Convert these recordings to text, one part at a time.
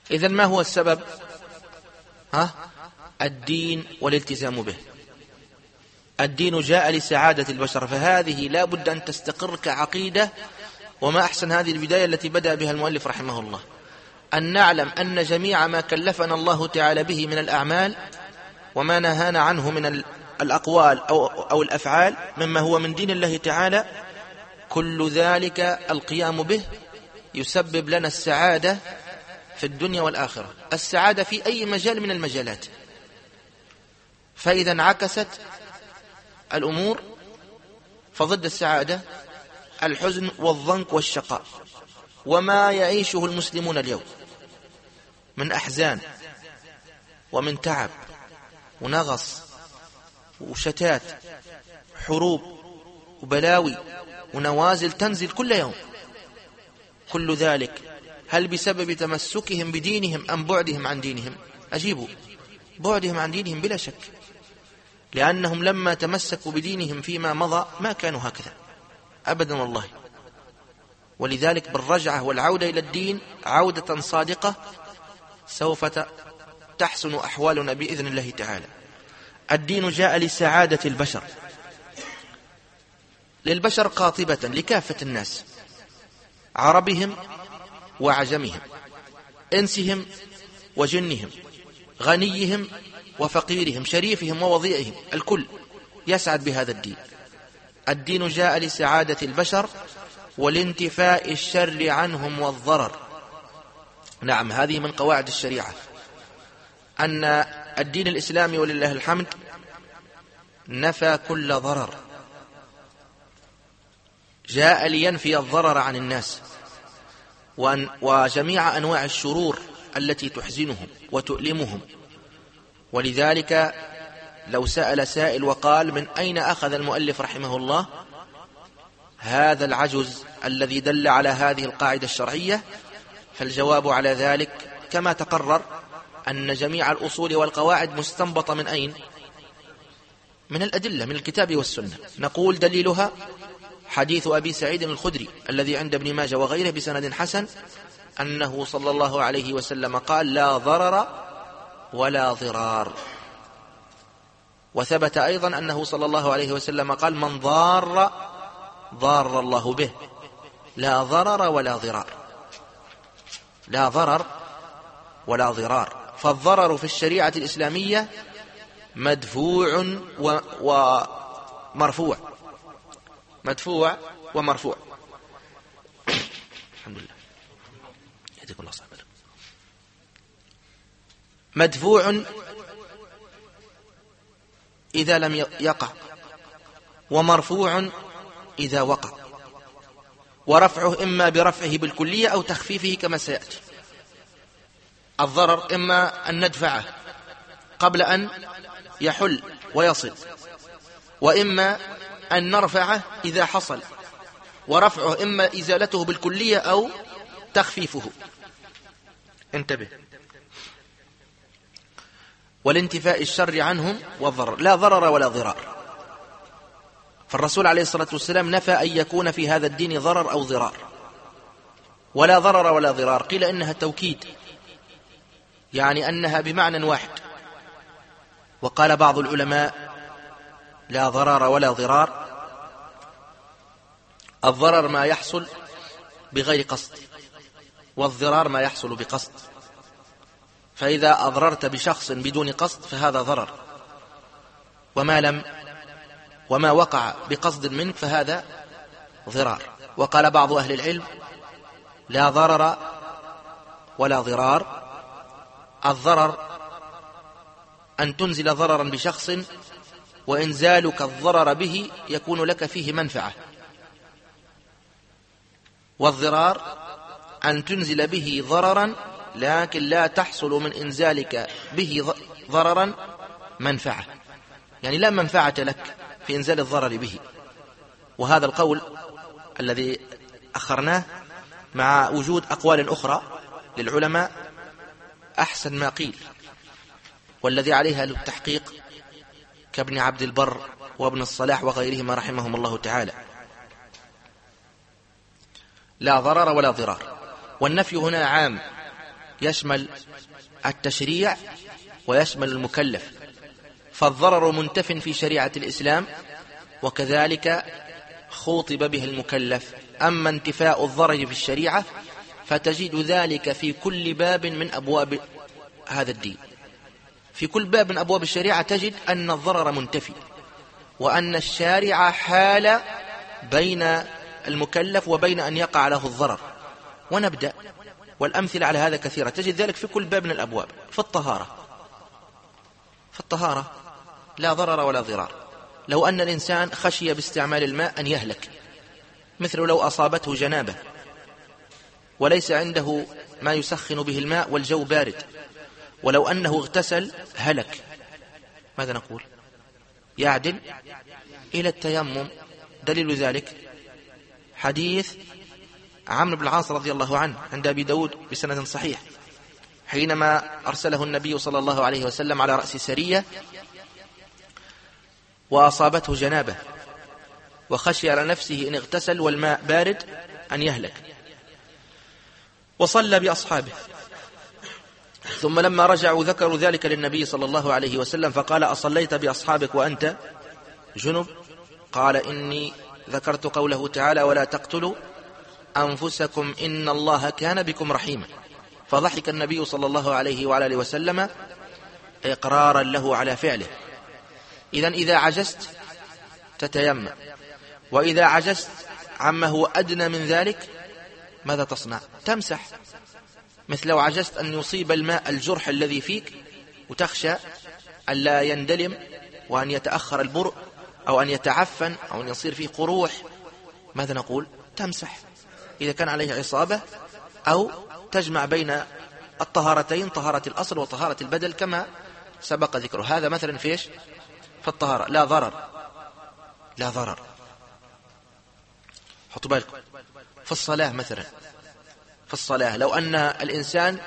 إذن ما هو السبب؟ الدين والالتزام به. الدين جاء لسعادة البشر، فهذه لا بد أن تستقر كعقيدة. وما أحسن هذه البداية التي بدأ بها المؤلف رحمه الله، أن نعلم أن جميع ما كلفنا الله تعالى به من الأعمال وما نهانا عنه من الأقوال أو الأفعال مما هو من دين الله تعالى، كل ذلك القيام به يسبب لنا السعادة في الدنيا والآخرة، السعادة في أي مجال من المجالات. فإذا انعكست الأمور فضد السعادة الحزن والضنك والشقاء، وما يعيشه المسلمون اليوم من أحزان ومن تعب ونغص وشتات، حروب وبلاوي ونوازل تنزل كل يوم، كل ذلك هل بسبب تمسكهم بدينهم أم بعدهم عن دينهم؟ أجيبوا، بعدهم عن دينهم بلا شك، لأنهم لما تمسكوا بدينهم فيما مضى ما كانوا هكذا أبدا والله. ولذلك بالرجعة والعودة إلى الدين عودة صادقة سوف تحسن أحوالنا بإذن الله تعالى. الدين جاء لسعادة البشر، للبشر قاطبة، لكافة الناس، عربهم وعجمهم، إنسهم وجنهم، غنيهم وفقيرهم، شريفهم ووضيعهم، الكل يسعد بهذا الدين. الدين جاء لسعادة البشر ولانتفاء الشر عنهم والضرر. نعم، هذه من قواعد الشريعة، أن الدين الإسلامي ولله الحمد نفى كل ضرر، جاء لينفي الضرر عن الناس وجميع أنواع الشرور التي تحزنهم وتؤلمهم. ولذلك لو سأل سائل وقال من أين أخذ المؤلف رحمه الله هذا العجز الذي دل على هذه القاعدة الشرعية، فالجواب على ذلك كما تقرر أن جميع الأصول والقواعد مستنبطة من أين؟ من الأدلة، من الكتاب والسنة. نقول دليلها حديث أبي سعيد الخدري الذي عند ابن ماجه وغيره بسند حسن أنه صلى الله عليه وسلم قال لا ضرر ولا ضرار. وثبت أيضا أنه صلى الله عليه وسلم قال من ضار ضار الله به، لا ضرر ولا ضرار، لا ضرر ولا ضرار. فالضرر في الشريعة الإسلامية مدفوع ومرفوع، مدفوع ومرفوع. الحمد لله، يهديكم الله صاحبنا. مدفوع إذا لم يقع، ومرفوع إذا وقع، ورفعه إما برفعه بالكلية أو تخفيفه كما سيأتي. الضرر إما أن ندفعه قبل أن يحل ويصل، وإما أن نرفعه إذا حصل، ورفعه إما إزالته بالكلية أو تخفيفه. انتبه. والانتفاء الشر عنهم والضرر، لا ضرر ولا ضرار. فالرسول عليه الصلاة والسلام نفى أن يكون في هذا الدين ضرر أو ضرار، ولا ضرر ولا ضرار. قيل إنها توكيد، يعني أنها بمعنى واحد. وقال بعض العلماء لا ضرر ولا ضرار، الضرر ما يحصل بغير قصد، والضرار ما يحصل بقصد. فإذا أضررت بشخص بدون قصد فهذا ضرر، وما وقع بقصد منك فهذا ضرار. وقال بعض أهل العلم لا ضرر ولا ضرار، الضرر أن تنزل ضررا بشخص وإنزالك الضرر به يكون لك فيه منفعة، والضرار أن تنزل به ضررا لكن لا تحصل من إنزالك به ضررا منفعة، يعني لا منفعة لك في إنزال الضرر به. وهذا القول الذي أخرناه مع وجود أقوال أخرى للعلماء أحسن ما قيل، والذي عليها للتحقيق كابن عبد البر وابن الصلاح وغيرهما رحمهم الله تعالى. لا ضرر ولا ضرار. والنفي هنا عام يشمل التشريع ويشمل المكلف، فالضرر منتف في شريعة الإسلام وكذلك خوطب به المكلف. أما انتفاء الضرر في الشريعة فتجد ذلك في كل باب من أبواب هذا الدين. في كل باب من أبواب الشريعة تجد أن الضرر منتفي، وأن الشارع حال بين المكلف وبين أن يقع له الضرر. ونبدأ، والأمثلة على هذا كثيرة، تجد ذلك في كل باب من الأبواب. في الطهارة لا ضرر ولا ضرار. لو أن الإنسان خشي باستعمال الماء أن يهلك، مثل لو أصابته جنابة وليس عنده ما يسخن به الماء والجو بارد، ولو أنه اغتسل هلك، ماذا نقول؟ يعدل إلى التيمم. دليل ذلك حديث عمرو بن العاص رضي الله عنه عند أبي داود بسند صحيح، حينما أرسله النبي صلى الله عليه وسلم على رأس سرية وأصابته جنابة وخشي على نفسه إن اغتسل والماء بارد أن يهلك، وصلى بأصحابه. ثم لما رجعوا ذكروا ذلك للنبي صلى الله عليه وسلم فقال: أصليت بأصحابك وأنت جنب؟ قال: إني ذكرت قوله تعالى: ولا تقتلوا أنفسكم إن الله كان بكم رحيما. فضحك النبي صلى الله عليه وعلى آله وسلم إقرارا له على فعله. إذن إذا عجزت تتيمم، وإذا عجزت عما هو أدنى من ذلك ماذا تصنع؟ تمسح. مثل لو عجزت أن يصيب الماء الجرح الذي فيك وتخشى أن لا يندلم وأن يتأخر البرء أو أن يتعفن أو أن يصير فيه قروح، ماذا نقول؟ تمسح إذا كان عليه عصابة، أو تجمع بين الطهارتين، طهارة الأصل وطهارة البدل كما سبق ذكره. هذا مثلا فيش في الطهارة لا ضرر. حطوا بالكم. في الصلاة مثلا، في الصلاة لو أن الإنسان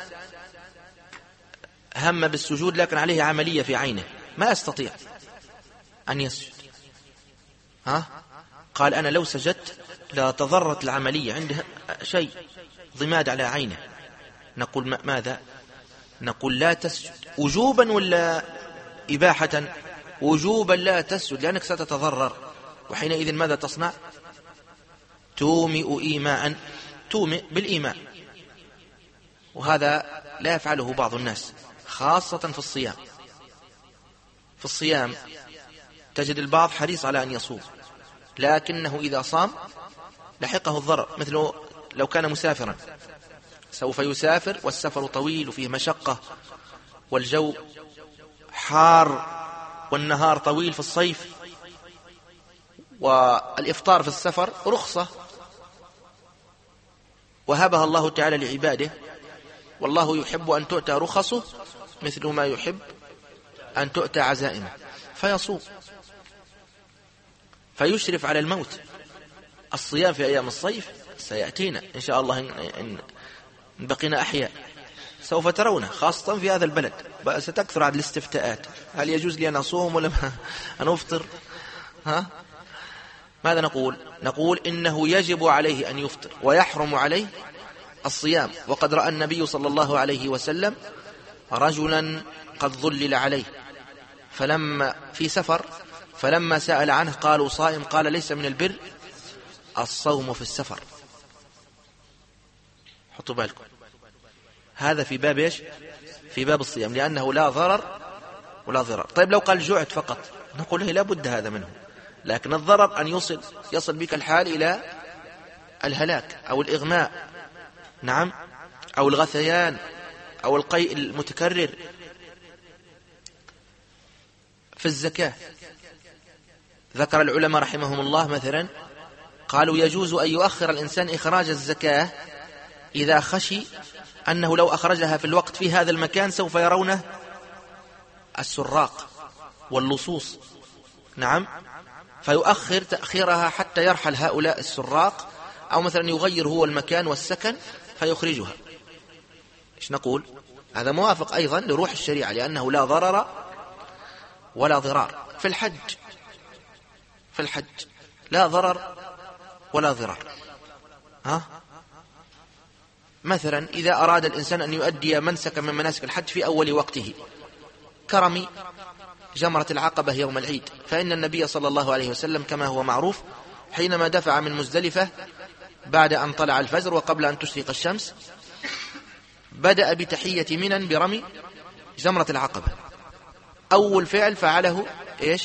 هم بالسجود لكن عليه عملية في عينه ما يستطيع أن يسجد، قال: أنا لو سجدت لا تضرت العملية، عنده شيء ضماد على عينه، نقول ماذا؟ نقول لا تسجد وجوبا ولا إباحة؟ وجوبا لا تسجد لأنك ستتضرر. وحينئذ ماذا تصنع؟ تومئ إيماء، تومئ بالإيماء. وهذا لا يفعله بعض الناس خاصة في الصيام. في الصيام تجد البعض حريص على أن يصوم، لكنه إذا صام لحقه الضرر. مثل لو كان مسافرا سوف يسافر والسفر طويل وفيه مشقة والجو حار والنهار طويل في الصيف، والإفطار في السفر رخصة وهبها الله تعالى لعباده، والله يحب أن تؤتى رخصه مثل ما يحب أن تؤتى عزائمه، فيصوم فيشرف على الموت. الصيام في أيام الصيف سيأتينا إن شاء الله إن بقينا أحياء، سوف ترونه خاصة في هذا البلد ستكثر عدد الاستفتاءات: هل يجوز لي أن أصوم ولا أن أفطر؟ ماذا نقول؟ نقول إنه يجب عليه أن يفطر ويحرم عليه الصيام. وقد رأى النبي صلى الله عليه وسلم رجلا قد ظلل عليه فلما في سفر فلما سأل عنه قالوا صائم، قال: ليس من البر الصوم في السفر. حطوا بالكم، هذا في باب إيش؟ في باب الصيام، لأنه لا ضرر ولا ضرر. طيب لو قال جوعت فقط نقول لا بد هذا منه، لكن الضرر أن يصل بك الحال إلى الهلاك أو الإغماء، نعم، أو الغثيان أو القيء المتكرر. في الزكاة ذكر العلماء رحمهم الله مثلا قالوا: يجوز أن يؤخر الإنسان إخراج الزكاة إذا خشي أنه لو أخرجها في الوقت في هذا المكان سوف يرونه السراق واللصوص، نعم، فيؤخر تأخيرها حتى يرحل هؤلاء السراق، أو مثلا يغير هو المكان والسكن فيخرجها. إيش نقول؟ هذا موافق أيضا لروح الشريعة، لأنه لا ضرر ولا ضرار. في الحج لا ضرر ولا ضرار. مثلا إذا أراد الإنسان أن يؤدي منسكا من مناسك الحج في أول وقته كرمي جمرة العقبة يوم العيد، فإن النبي صلى الله عليه وسلم كما هو معروف حينما دفع من مزدلفة بعد أن طلع الفجر وقبل أن تشرق الشمس بدأ بتحية منى برمي جمرة العقبة. أول فعل فعله إيش؟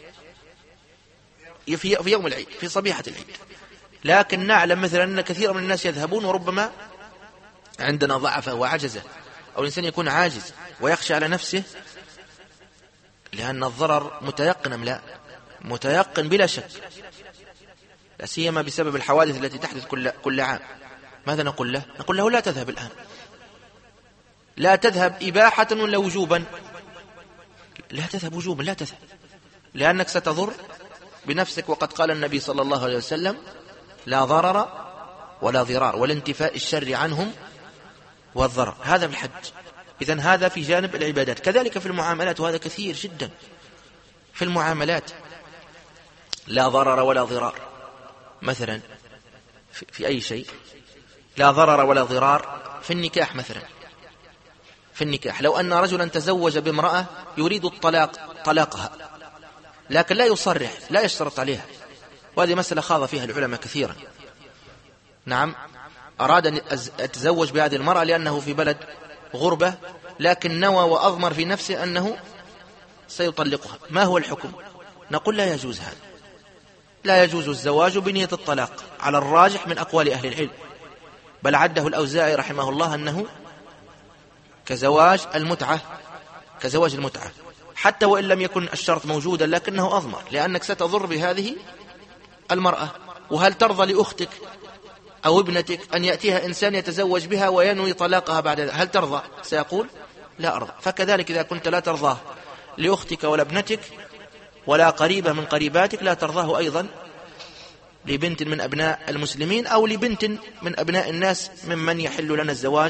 في يوم العيد، في صبيحة العيد. لكن نعلم مثلا أن كثير من الناس يذهبون، وربما عندنا ضعفه وعجزه، أو الإنسان يكون عاجز ويخشى على نفسه، لأن الضرر متيقن أم لا؟ متيقن بلا شك، لا سيما بسبب الحوادث التي تحدث كل عام. ماذا نقول له؟ نقول له لا تذهب الآن، لا تذهب إباحة ولا وجوبا، لا تذهب وجوبا، لا تذهب، لأنك ستضر بنفسك. وقد قال النبي صلى الله عليه وسلم لا ضرر ولا ضرار، والانتفاء الشر عنهم والضرر، هذا في الحج. إذن هذا في جانب العبادات. كذلك في المعاملات، وهذا كثير جدا في المعاملات، لا ضرر ولا ضرار. مثلا في أي شيء لا ضرر ولا ضرار. في النكاح مثلا، في النكاح لو أن رجلا تزوج بامرأة يريد طلاقها، لكن لا يصرح، لا يشترط عليها، وهذه مسألة خاض فيها العلماء كثيرا. نعم، أراد أن يتزوج بهذه المرأة لأنه في بلد غربة، لكن نوى وأضمر في نفسه أنه سيطلقها. ما هو الحكم؟ نقول لا يجوز هذا، لا يجوز الزواج بنية الطلاق على الراجح من أقوال أهل العلم، بل عده الأوزاعي رحمه الله أنه كزواج المتعة، كزواج المتعة، حتى وإن لم يكن الشرط موجودا، لكنه أضمر، لأنك ستضر بهذه المرأة. وهل ترضى لأختك أو ابنتك أن يأتيها إنسان يتزوج بها وينوي طلاقها بعد ذلك؟ هل ترضى؟ سيقول لا أرضى. فكذلك إذا كنت لا ترضاه لأختك ولا ابنتك ولا قريبة من قريباتك، لا ترضاه أيضا لبنت من أبناء المسلمين أو لبنت من أبناء الناس ممن يحل لنا الزواج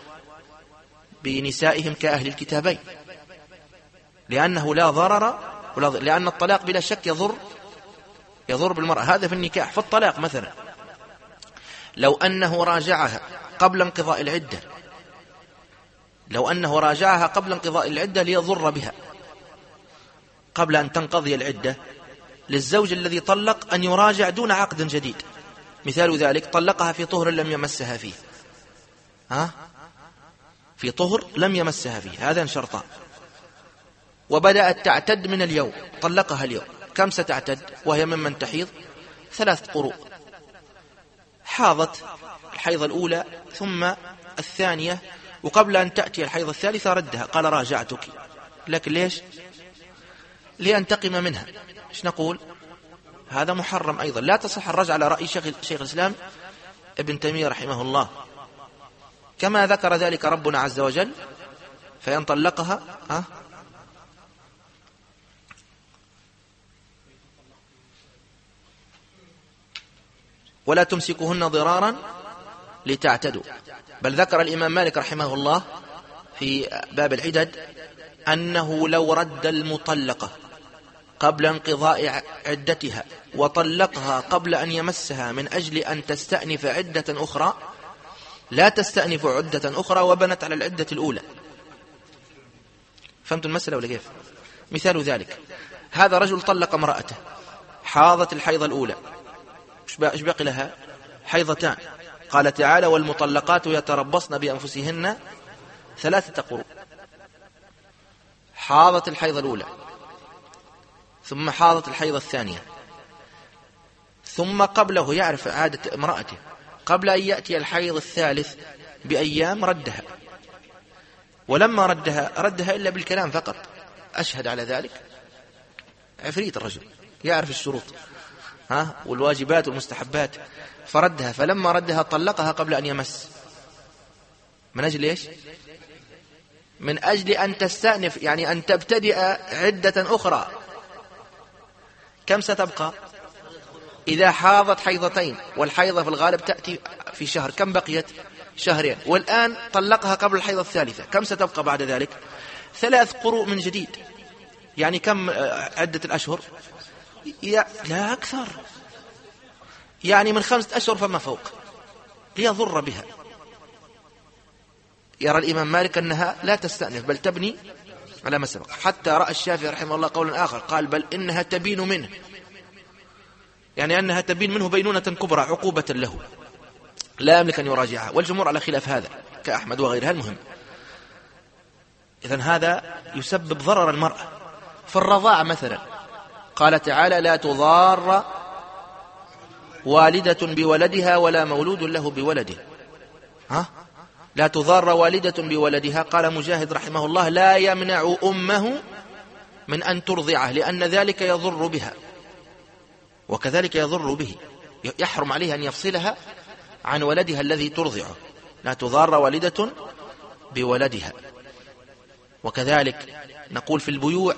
بنسائهم كأهل الكتابين، لأنه لا ضرر لأن الطلاق بلا شك يضر بالمرأة. هذا في النكاح. في الطلاق مثلا لو أنه راجعها قبل انقضاء العدة، لو أنه راجعها قبل انقضاء العدة ليضر بها قبل أن تنقضي العدة، للزوج الذي طلق أن يراجع دون عقد جديد. مثال ذلك طلقها في طهر لم يمسها فيه، في طهر لم يمسها فيه، هذا شرطان. وبدأت تعتد من اليوم، طلقها اليوم، كم ستعتد وهي ممن تحيض؟ 3 قروء. حاضت الحيضة الأولى ثم الثانية، وقبل أن تأتي الحيضة الثالثة ردها، قال راجعتك، لكن ليش؟ لينتقم منها. إيش نقول؟ هذا محرم أيضا، لا تصح الرجعة على رأي شيخ الإسلام ابن تيمية رحمه الله، كما ذكر ذلك ربنا عز وجل، فإن طلقها ولا تمسكوهن ضرارا لتعتدوا. بل ذكر الإمام مالك رحمه الله في باب العدد أنه لو رد المطلقة قبل انقضاء عدتها وطلقها قبل أن يمسها من أجل أن تستأنف عدة أخرى، لا تستأنف عدة أخرى وبنت على العدة الأولى. فهمت المسألة ولا كيف؟ مثال ذلك، هذا رجل طلق امرأته، حاضت الحيضة الأولى، إيش باقي لها؟ حيضتان. قال تعالى والمطلقات يتربصن بأنفسهن 3 قروء. حاضت الحيضة الأولى، ثم حاضت الحيضة الثانية، ثم قبله يعرف عادة امرأته، قبل أن يأتي الحيض الثالث بأيام ردها، ولما ردها إلا بالكلام فقط، أشهد على ذلك عفريت الرجل يعرف الشروط والواجبات والمستحبات، فردها. فلما ردها طلقها قبل أن يمس، من أجل إيش؟ من أجل أن تستأنف، يعني أن تبتدئ عدة أخرى. كم ستبقى؟ إذا حاضت حيضتين، والحيضة في الغالب تأتي في شهر، كم بقيت؟ شهرين. والآن طلقها قبل الحيضة الثالثة، كم ستبقى بعد ذلك؟ 3 قروء من جديد. يعني كم عدة الأشهر؟ لا أكثر، يعني من 5 أشهر فما فوق، ليضر بها. يرى الإمام مالك أنها لا تستأنف بل تبني على ما سبق. حتى رأى الشافعي رحمه الله قولا آخر قال بل إنها تبين منه، يعني أنها تبين منه بينونة كبرى عقوبة له لا يملك أن يراجعها، والجمهور على خلاف هذا كأحمد وغيرها. المهم إذن هذا يسبب ضرر المرأة. في الرضاعة مثلا قال تعالى لا تضار والدة بولدها ولا مولود له بولده. لا تضار والدة بولدها. قال مجاهد رحمه الله لا يمنع أمه من أن ترضعه لأن ذلك يضر بها وكذلك يضر به، يحرم عليه أن يفصلها عن ولدها الذي ترضعه. لا تضار والدة بولدها. وكذلك نقول في البيوع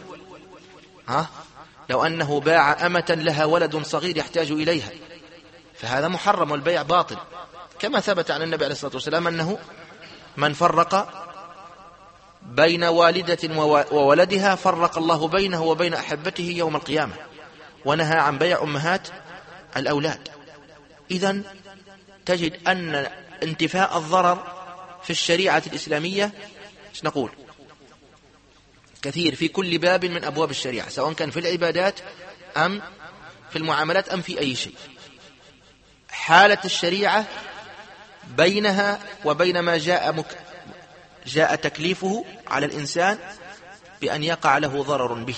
لو أنه باع أمة لها ولد صغير يحتاج إليها فهذا محرم والبيع باطل، كما ثبت عن النبي عليه الصلاة والسلام أنه من فرق بين والدة وولدها فرق الله بينه وبين أحبته يوم القيامة، ونهى عن بيع أمهات الأولاد. إذن تجد أن انتفاء الضرر في الشريعة الإسلامية نقول كثير في كل باب من أبواب الشريعة، سواء كان في العبادات أم في المعاملات أم في أي شيء. حالة الشريعة بينها وبين ما جاء تكليفه على الإنسان بأن يقع له ضرر به،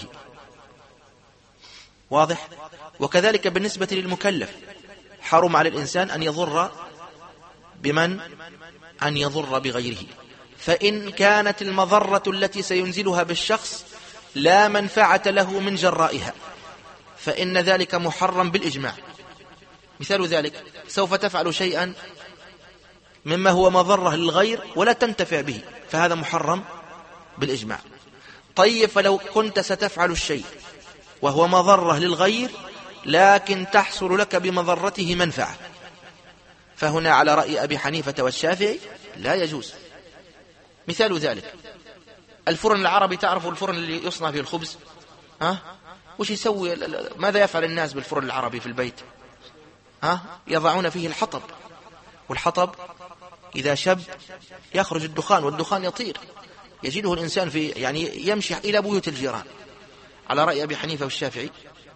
واضح؟ وكذلك بالنسبة للمكلف حرم على الإنسان أن يضر بمن أن يضر بغيره. فإن كانت المضرة التي سينزلها بالشخص لا منفعة له من جرائها فإن ذلك محرم بالإجماع. مثال ذلك سوف تفعل شيئا مما هو مضرة للغير ولا تنتفع به فهذا محرم بالإجماع. طيب فلو كنت ستفعل الشيء وهو مضرة للغير لكن تحصل لك بمضرته منفعة فهنا على رأي أبي حنيفة والشافعي لا يجوز. مثال ذلك الفرن العربي، تعرفوا الفرن اللي يصنع فيه الخبز وش يسوي؟ ماذا يفعل الناس بالفرن العربي في البيت؟ يضعون فيه الحطب، والحطب إذا شب يخرج الدخان والدخان يطير يجده الإنسان في يعني يمشي إلى بيوت الجيران. على رأي أبي حنيفة والشافعي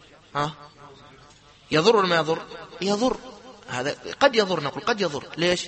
يضر ولا ما يضر؟ يضر. هذا قد يضر، نقول قد يضر. ليش؟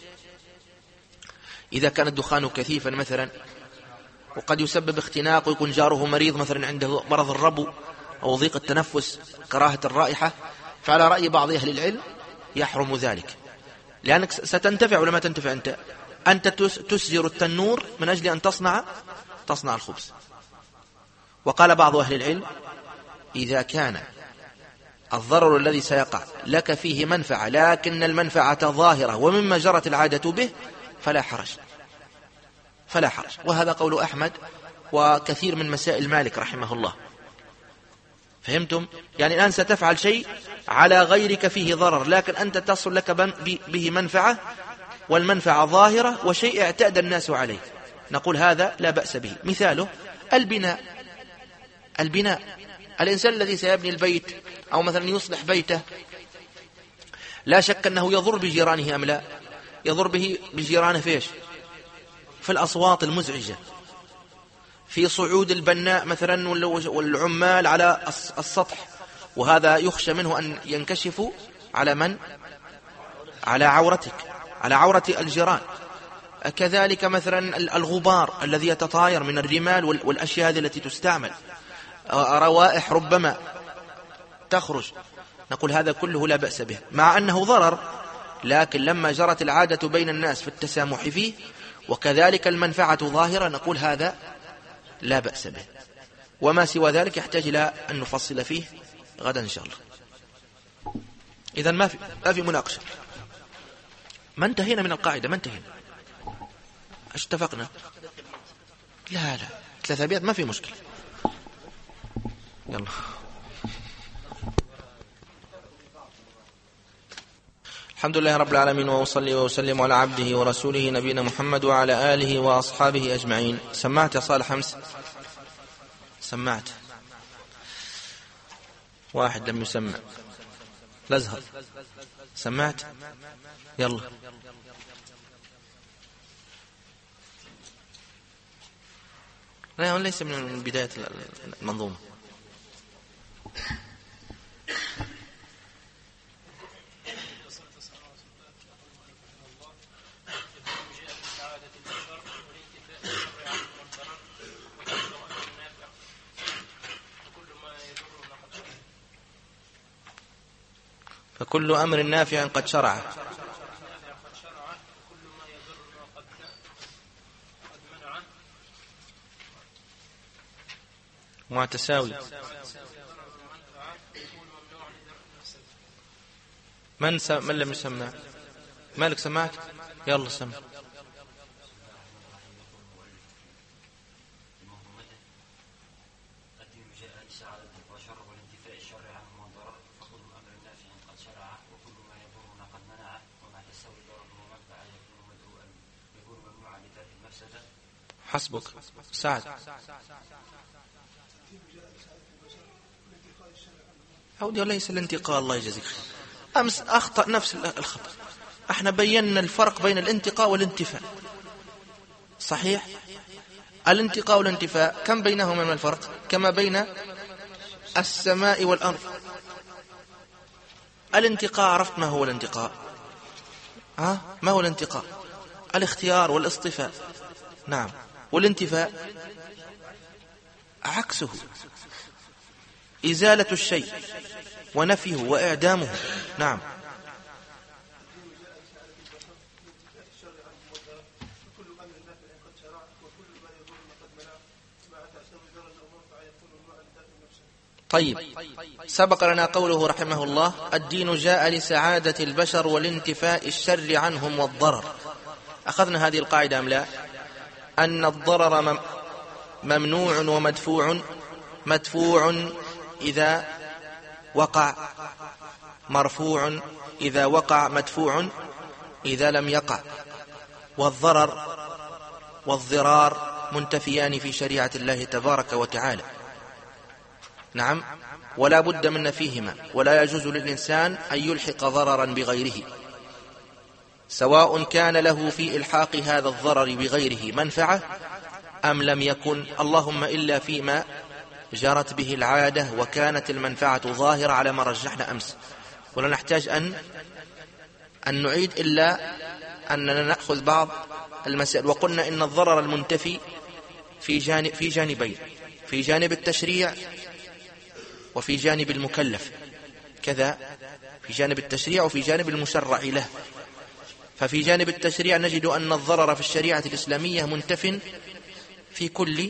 إذا كان الدخان كثيفا مثلا وقد يسبب اختناق ويكون جاره مريض مثلا عنده مرض الربو أو ضيق التنفس كراهة الرائحة، فعلى رأي بعض أهل العلم يحرم ذلك لأنك ستنتفع ولا ما تنتفع. أنت تسجر التنور من أجل أن تصنع الخبز. وقال بعض أهل العلم إذا كان الضرر الذي سيقع لك فيه منفعة لكن المنفعة ظاهرة ومما جرت العادة به فلا حرج. وهذا قول أحمد وكثير من مسائل مالك رحمه الله. فهمتم؟ يعني الآن ستفعل شيء على غيرك فيه ضرر لكن أنت تصل لك به منفعة والمنفعة ظاهرة وشيء اعتاد الناس عليه، نقول هذا لا بأس به. مثاله البناء. الإنسان الذي سيبني البيت أو مثلا يصلح بيته لا شك أنه يضر بجيرانه أم لا؟ يضر بجيرانه فيش؟ في الأصوات المزعجة، في صعود البناء مثلا والعمال على السطح، وهذا يخشى منه أن ينكشفوا على من؟ على عورتك، على عورة الجيران. كذلك مثلا الغبار الذي يتطاير من الرمال والأشياء هذه التي تستعمل، روائح ربما تخرج، نقول هذا كله لا بأس به مع أنه ضرر، لكن لما جرت العادة بين الناس في التسامح فيه وكذلك المنفعة ظاهرة نقول هذا لا بأس به. وما سوى ذلك يحتاج إلى أن نفصل فيه غدا إن شاء الله. إذن ما في مناقشة. ما انتهينا من القاعدة، ما انتهينا، اتفقنا؟ لا 3 أبيات ما في مشكلة. يلا. الحمد لله رب العالمين وأصلي وأسلم على عبده ورسوله نبينا محمد وعلى آله وأصحابه أجمعين. سمعت يا صالح أمس؟ سمعت. واحد لم يسمع. الأزهر سمعت؟ يلا. لا، ليس من بداية المنظومة. فكل أمر نافع قد شرع مع تساوي. من لم يسمع؟ مالك سمعت؟ يلا سمع. حسبك سعد. عودي وليس الانتقاء، الله يجزيك. أمس أخطأ نفس الخطأ. احنا بينا الفرق بين الانتقاء والانتفاء، صحيح؟ الانتقاء والانتفاء كم بينهما من الفرق؟ كما بين السماء والأرض. الانتقاء عرفت ما هو الانتقاء؟ ما هو الانتقاء؟ الاختيار والاصطفاء، نعم. والانتفاء عكسه، إزالة الشيء ونفيه وإعدامه، نعم. طيب، سبق لنا قوله رحمه الله: الدين جاء لسعادة البشر والانتفاء الشر عنهم والضرر. أخذنا هذه القاعدة أم لا؟ أن الضرر ممنوع ومدفوع، مدفوع إذا وقع، مرفوع إذا وقع، مدفوع إذا لم يقع. والضرر والضرار منتفيان في شريعة الله تبارك وتعالى، نعم، ولا بد من نفيهما، ولا يجوز للإنسان أن يلحق ضررا بغيره، سواء كان له في إلحاق هذا الضرر بغيره منفعة أم لم يكن، اللهم إلا فيما جرت به العادة وكانت المنفعة ظاهرة على ما رجحنا أمس. ولا نحتاج أن نعيد إلا أننا نأخذ بعض المسائل. وقلنا إن الضرر المنتفي في جانبين: في جانب التشريع وفي جانب المكلف، كذا في جانب التشريع وفي جانب المشرع له. ففي جانب التشريع نجد أن الضرر في الشريعة الإسلامية منتف في كل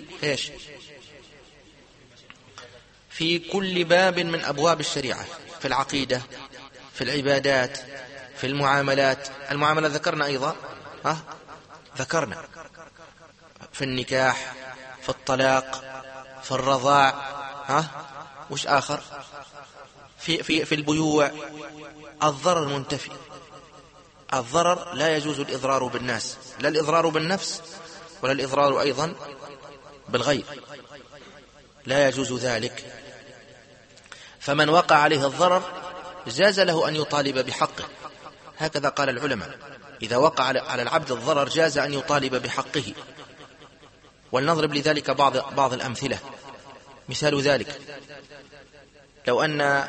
في كل باب من أبواب الشريعة، في العقيدة، في العبادات، في المعاملات. المعاملة ذكرنا أيضا، ذكرنا في النكاح، في الطلاق، في الرضاع، وش آخر؟ في البيوع. الضرر منتفي. الضرر لا يجوز الإضرار بالناس، لا الإضرار بالنفس ولا الإضرار أيضا بالغير، لا يجوز ذلك. فمن وقع عليه الضرر جاز له أن يطالب بحقه، هكذا قال العلماء: إذا وقع على العبد الضرر جاز أن يطالب بحقه. ولنضرب لذلك بعض الأمثلة. مثال ذلك: لو أن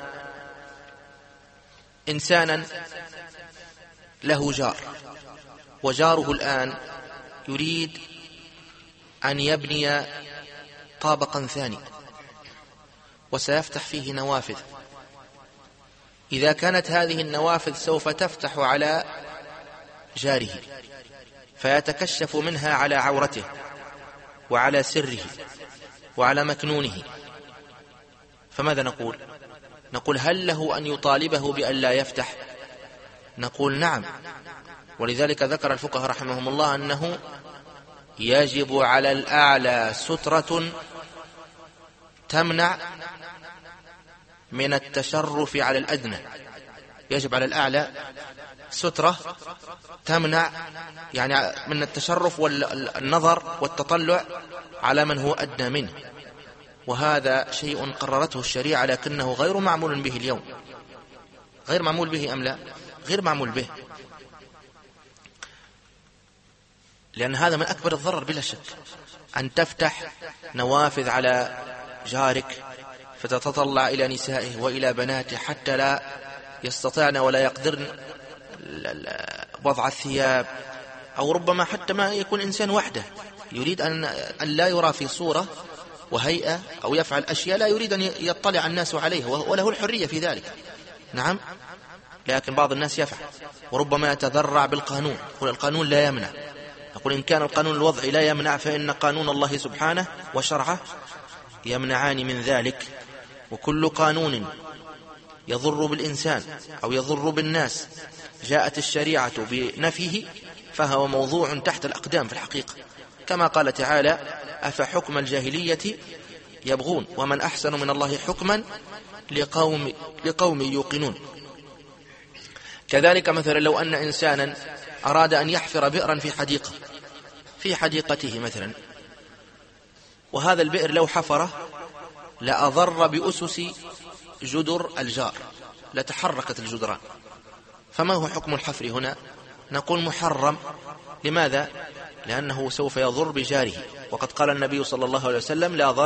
إنسانا له جار، وجاره الآن يريد أن يبني طابقا ثاني وسيفتح فيه نوافذ. إذا كانت هذه النوافذ سوف تفتح على جاره فيتكشف منها على عورته وعلى سره وعلى مكنونه، فماذا نقول؟ نقول: هل له أن يطالبه بأن لا يفتح؟ نقول: نعم. ولذلك ذكر الفقهاء رحمهم الله أنه يجب على الأعلى سترة تمنع من التشرف على الأدنى. يجب على الأعلى سترة تمنع يعني من التشرف والنظر والتطلع على من هو أدنى منه. وهذا شيء قررته الشريعة لكنه غير معمول به اليوم. غير معمول به أم لا؟ غير معمول به. لأن هذا من أكبر الضرر بلا شك، أن تفتح نوافذ على جارك فتتطلع إلى نسائه وإلى بناته حتى لا يستطيعن ولا يقدرن وضع الثياب، أو ربما حتى ما يكون إنسان وحده يريد أن لا يرى في صورة وهيئة، أو يفعل أشياء لا يريد أن يطلع الناس عليه، وله الحرية في ذلك. نعم، لكن بعض الناس يفعل، وربما يتذرع بالقانون، يقول القانون لا يمنع. يقول إن كان القانون الوضعي لا يمنع فإن قانون الله سبحانه وشرعه يمنعان من ذلك. وكل قانون يضر بالإنسان أو يضر بالناس جاءت الشريعة بنفيه فهو موضوع تحت الأقدام في الحقيقة، كما قال تعالى: أفحكم الجاهلية يبغون ومن أحسن من الله حكما لقوم يوقنون. كذلك مثلا لو أن إنسانا أراد أن يحفر بئرا في حديقته مثلا، وهذا البئر لو حفره لأضر بأسس جدر الجار، لتحركت الجدران. فما هو حكم الحفر هنا؟ نقول محرم. لماذا؟ لأنه سوف يضر بجاره، وقد قال النبي صلى الله عليه وسلم: لا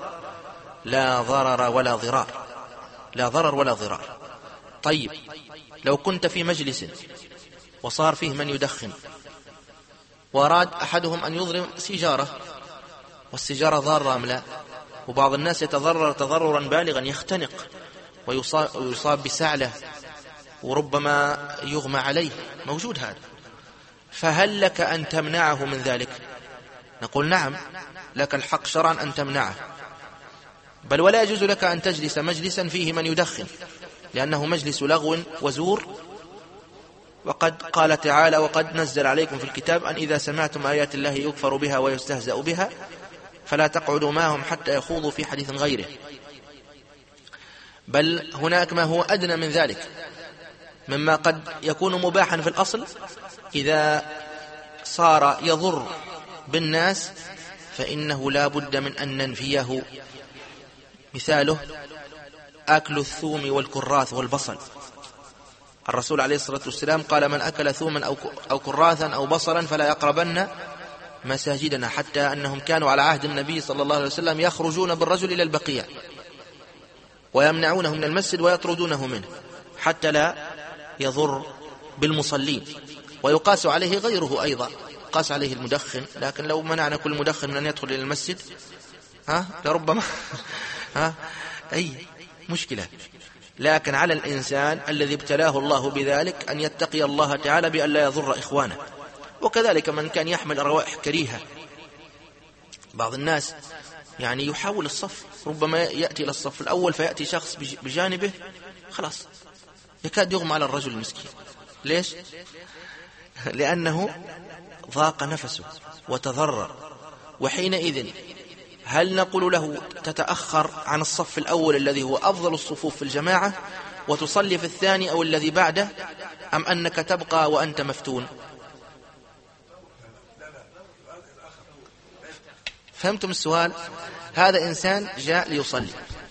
ضرر ولا ضرار. طيب، لو كنت في مجلس وصار فيه من يدخن، وأراد أحدهم أن يضرم سيجارة، والسيجارة ضارة أم لا؟ وبعض الناس يتضرر تضررا بالغا، يختنق ويصاب بسعلة وربما يغمى عليه، موجود هذا. فهل لك أن تمنعه من ذلك؟ نقول نعم، لك الحق شرعا أن تمنعه، بل ولا يجوز لك أن تجلس مجلسا فيه من يدخن، لأنه مجلس لغو وزور. وقد قال تعالى: وقد نزل عليكم في الكتاب أن إذا سمعتم آيات الله يكفر بها ويستهزأ بها فلا تقعدوا معهم حتى يخوضوا في حديث غيره. بل هناك ما هو أدنى من ذلك، مما قد يكون مباحا في الأصل، إذا صار يضر بالناس فإنه لا بد من أن ننفيه. مثاله أكل الثوم والكراث والبصل. الرسول عليه الصلاة والسلام قال: من أكل ثوما أو كراثا أو بصلا فلا يقربن مساجدنا، حتى أنهم كانوا على عهد النبي صلى الله عليه وسلم يخرجون بالرجل إلى البقيع ويمنعونه من المسجد ويطردونه منه حتى لا يضر بالمصلين. ويقاس عليه غيره أيضا، قاس عليه المدخن، لكن لو منعنا كل مدخن من أن يدخل إلى المسجد لربما أي مشكلة. لكن على الإنسان الذي ابتلاه الله بذلك أن يتقي الله تعالى بأن لا يضر إخوانه. وكذلك من كان يحمل روائح كريهة، بعض الناس يعني يحاول الصف، ربما يأتي إلى الصف الأول فيأتي شخص بجانبه، خلاص يكاد يغمى على الرجل المسكين. ليش؟ لأنه ضاق نفسه وتضرر. وحينئذ هل نقول له تتأخر عن الصف الأول الذي هو أفضل الصفوف في الجماعة وتصلي في الثاني أو الذي بعده، أم أنك تبقى وأنت مفتون؟ فهمتم السؤال؟ هذا إنسان جاء ليصلي،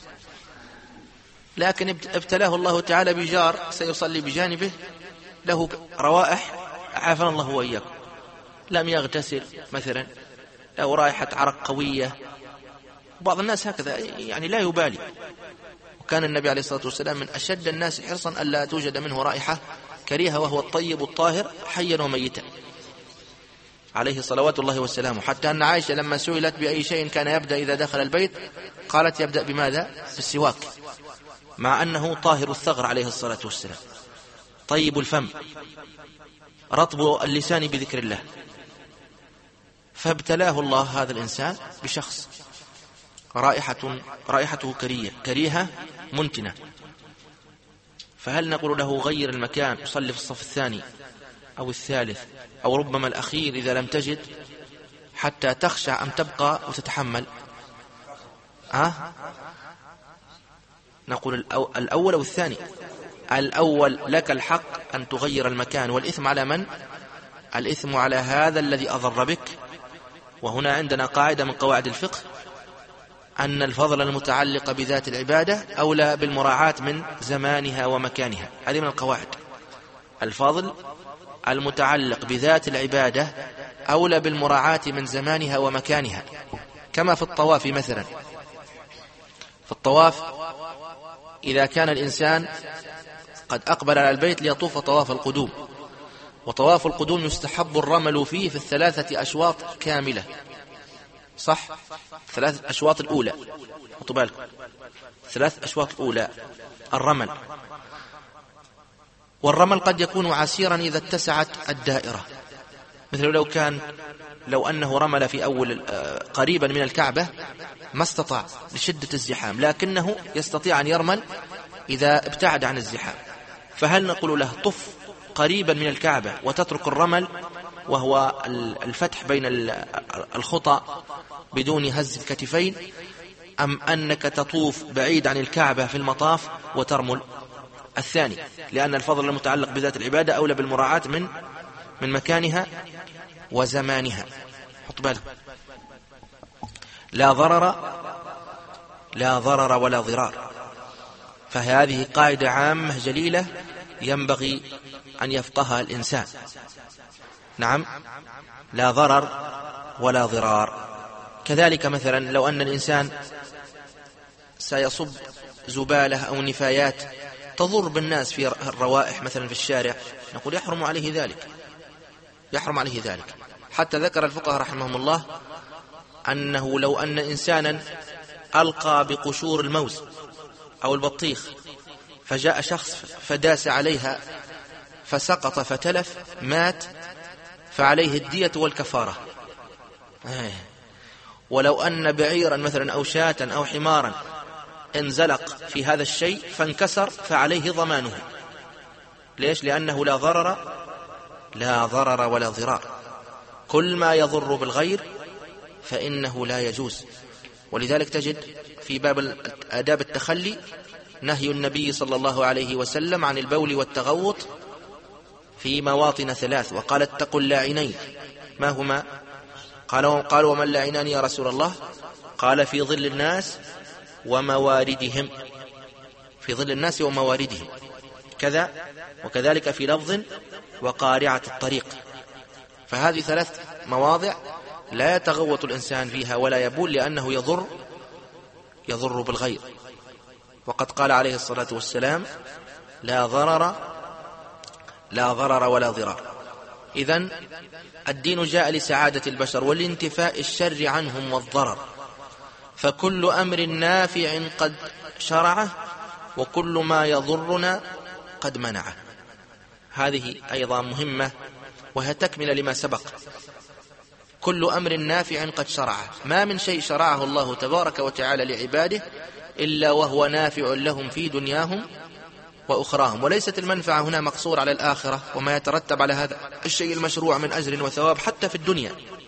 لكن ابتلاه الله تعالى بجار سيصلي بجانبه له روائح، عافانا الله وإياكم، لم يغتسل مثلا، له رائحة عرق قوية. بعض الناس هكذا يعني لا يبالي. وكان النبي عليه الصلاة والسلام من أشد الناس حرصا ألا توجد منه رائحة كريهة، وهو الطيب الطاهر حيا وميتا عليه صلوات الله والسلام. حتى أن عائشة لما سئلت بأي شيء كان يبدأ إذا دخل البيت قالت يبدأ بماذا؟ بالسواك، مع أنه طاهر الثغر عليه الصلاة والسلام، طيب الفم، رطب اللسان بذكر الله. فابتلاه الله هذا الإنسان بشخص رائحته كريهة منتنة، فهل نقول له غير المكان، يصلي في الصف الثاني أو الثالث أو ربما الأخير إذا لم تجد، حتى تخشع أم تبقى وتتحمل؟ نقول الأول أو الثاني. الأول لك الحق أن تغير المكان، والإثم على من؟ الإثم على هذا الذي أضر بك. وهنا عندنا قاعدة من قواعد الفقه أن الفضل المتعلق بذات العبادة أولى بالمراعاة من زمانها ومكانها. هذه من القواعد. الفضل المتعلق بذات العبادة أولى بالمراعاة من زمانها ومكانها، كما في الطواف مثلا. في الطواف إذا كان الإنسان قد أقبل على البيت ليطوف طواف القدوم، وطواف القدوم يستحب الرمل فيه في 3 أشواط كاملة، صح؟ 3 أشواط الأولى، خطوا بالكم، 3 أشواط الأولى الرمل. والرمل قد يكون عسيرا إذا اتسعت الدائرة، مثل لو أنه رمل في أول قريبا من الكعبة ما استطاع لشدة الزحام، لكنه يستطيع أن يرمل إذا ابتعد عن الزحام، فهل نقول له طف قريبا من الكعبة وتترك الرمل وهو الفتح بين الخطى بدون هز الكتفين، أم أنك تطوف بعيد عن الكعبة في المطاف وترمل؟ الثاني، لأن الفضل المتعلق بذات العبادة أولى بالمراعاة من مكانها وزمانها. حط بالك، لا ضرر ولا ضرار، فهذه قاعدة عامة جليلة ينبغي أن يفقهها الإنسان. نعم، لا ضرر ولا ضرار. كذلك مثلا لو أن الإنسان سيصب زبالة أو نفايات تضر بالناس في الروائح مثلا في الشارع، نقول يحرم عليه ذلك. حتى ذكر الفقهاء رحمهم الله أنه لو أن إنسانا ألقى بقشور الموز أو البطيخ فجاء شخص فداس عليها فسقط فتلف مات، فعليه الدية والكفارة. ولو أن بعيرا مثلا أو شاة أو حمارا انزلق في هذا الشيء فانكسر فعليه ضمانه. ليش؟ لأنه لا ضرر ولا ضرار. كل ما يضر بالغير فإنه لا يجوز. ولذلك تجد في باب آداب التخلي نهي النبي صلى الله عليه وسلم عن البول والتغوط في مواطن 3، وقال اتقوا اللاعنين. ما هما؟ قالوا وما اللاعنان يا رسول الله؟ قال في ظل الناس ومواردهم، كذا. وكذلك في لفظ وقارعة الطريق. فهذه 3 مواضع لا يتغوط الإنسان فيها ولا يبول، لأنه يضر بالغير. وقد قال عليه الصلاة والسلام لا ضرر ولا ضرار. إذن الدين جاء لسعادة البشر والانتفاء الشر عنهم والضرر، فكل أمر نافع قد شرعه وكل ما يضرنا قد منعه. هذه أيضا مهمة وهي تكمل لما سبق. كل أمر نافع قد شرعه، ما من شيء شرعه الله تبارك وتعالى لعباده إلا وهو نافع لهم في دنياهم وأخراهم. وليست المنفعة هنا مقصور على الآخرة وما يترتب على هذا الشيء المشروع من أجر وثواب، حتى في الدنيا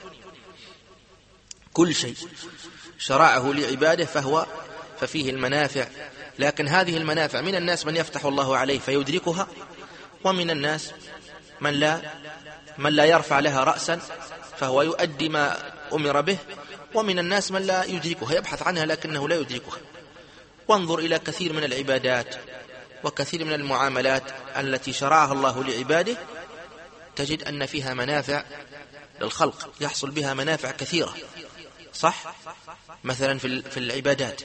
كل شيء شرعه لعباده ففيه المنافع. لكن هذه المنافع من الناس من يفتح الله عليه فيدركها، ومن الناس من لا يرفع لها رأسا فهو يؤدي ما أمر به، ومن الناس من لا يدركها، يبحث عنها لكنه لا يدركها. وانظر إلى كثير من العبادات وكثير من المعاملات التي شرعها الله لعباده، تجد أن فيها منافع للخلق، يحصل بها منافع كثيرة، صح؟ مثلا في العبادات،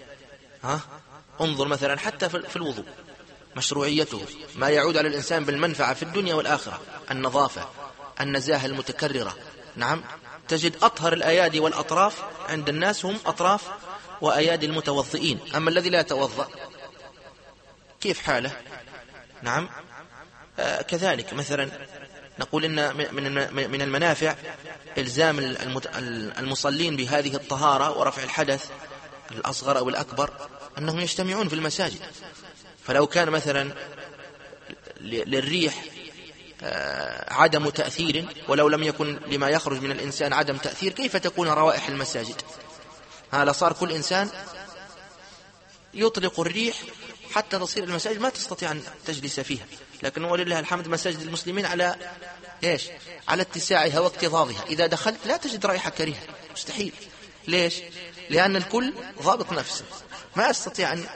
انظر مثلا حتى في الوضوء، مشروعيته ما يعود على الإنسان بالمنفعة في الدنيا والآخرة، النظافة، النزاهة المتكررة. نعم، تجد أطهر الأيادي والأطراف عند الناس هم أطراف وأيادي المتوضئين، أما الذي لا يتوضأ كيف حاله؟ نعم. كذلك مثلا نقول إن من المنافع إلزام المصلين بهذه الطهارة ورفع الحدث الأصغر أو الأكبر، أنهم يجتمعون في المساجد. فلو كان مثلا للريح عدم تأثير، ولو لم يكن لما يخرج من الإنسان عدم تأثير، كيف تكون روائح المساجد؟ هذا صار كل إنسان يطلق الريح حتى تصير المساجد ما تستطيع أن تجلس فيها. لكن ولله الحمد مساجد المسلمين على إيش؟ على اتساعها واكتظاظها. إذا دخلت لا تجد رائحة كريهة، مستحيل. ليش؟ لأن الكل ضابط نفسه، ما يستطيع أن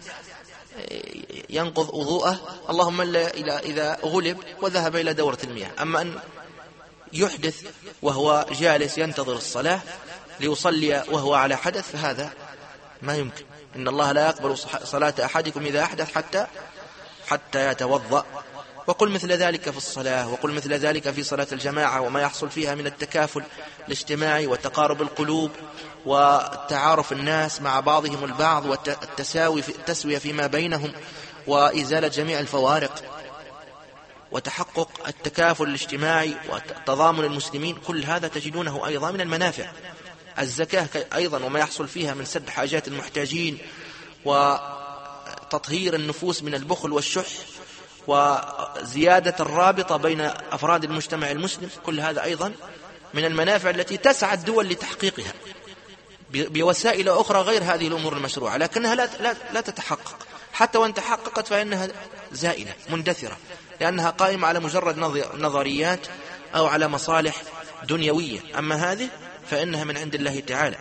ينقض وضوءه، اللهم إذا غلب وذهب إلى دورة المياه. أما أن يحدث وهو جالس ينتظر الصلاة ليصلي وهو على حدث، فهذا ما يمكن. إن الله لا يقبل صلاة أحدكم إذا أحدث حتى يتوضأ. وقل مثل ذلك في الصلاة، وقل مثل ذلك في صلاة الجماعة وما يحصل فيها من التكافل الاجتماعي وتقارب القلوب وتعارف الناس مع بعضهم البعض والتسوية فيما بينهم وإزالة جميع الفوارق وتحقق التكافل الاجتماعي وتضامن المسلمين. كل هذا تجدونه أيضا من المنافع. الزكاة أيضا وما يحصل فيها من سد حاجات المحتاجين وتطهير النفوس من البخل والشح وزيادة الرابطة بين أفراد المجتمع المسلم، كل هذا أيضا من المنافع التي تسعى الدول لتحقيقها بوسائل أخرى غير هذه الأمور المشروعة، لكنها لا تتحقق. حتى وان تحققت فإنها زائلة مندثرة، لأنها قائمة على مجرد نظريات أو على مصالح دنيوية. أما هذه فإنها من عند الله تعالى.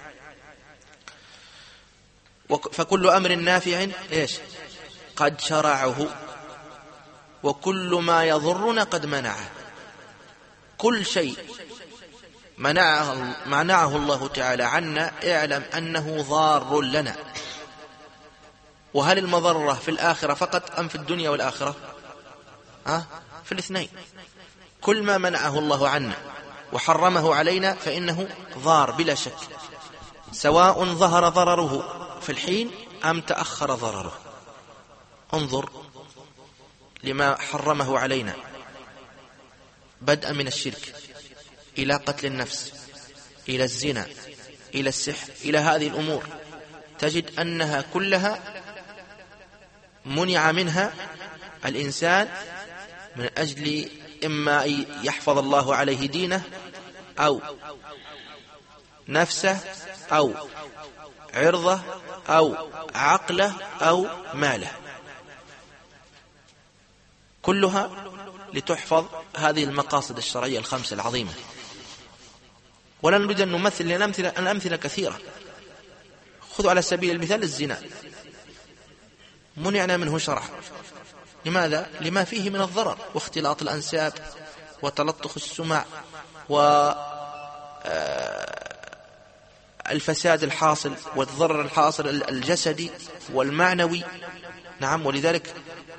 فكل أمر نافع قد شرعه، وكل ما يضرنا قد منعه. كل شيء منعه الله تعالى عنا اعلم أنه ضار لنا. وهل المضرة في الآخرة فقط أم في الدنيا والآخرة؟ في الاثنين. كل ما منعه الله عنا وحرمه علينا فإنه ضار بلا شك، سواء ظهر ضرره في الحين أم تأخر ضرره. انظر لما حرمه علينا، بدءا من الشرك إلى قتل النفس إلى الزنا إلى السحر إلى هذه الأمور، تجد أنها كلها منع منها الإنسان من أجل إما يحفظ الله عليه دينه أو نفسه أو عرضه أو عقله أو ماله، كلها لتحفظ هذه المقاصد الشرعية الخمسة العظيمة. ولا نريد أن نمثل الأمثلة كثيرة. خذوا على سبيل المثال الزنا، منعنا منه شرعا. لماذا؟ لما فيه من الضرر واختلاط الأنساب وتلطخ السمع والفساد الحاصل والضرر الحاصل الجسدي والمعنوي. نعم، ولذلك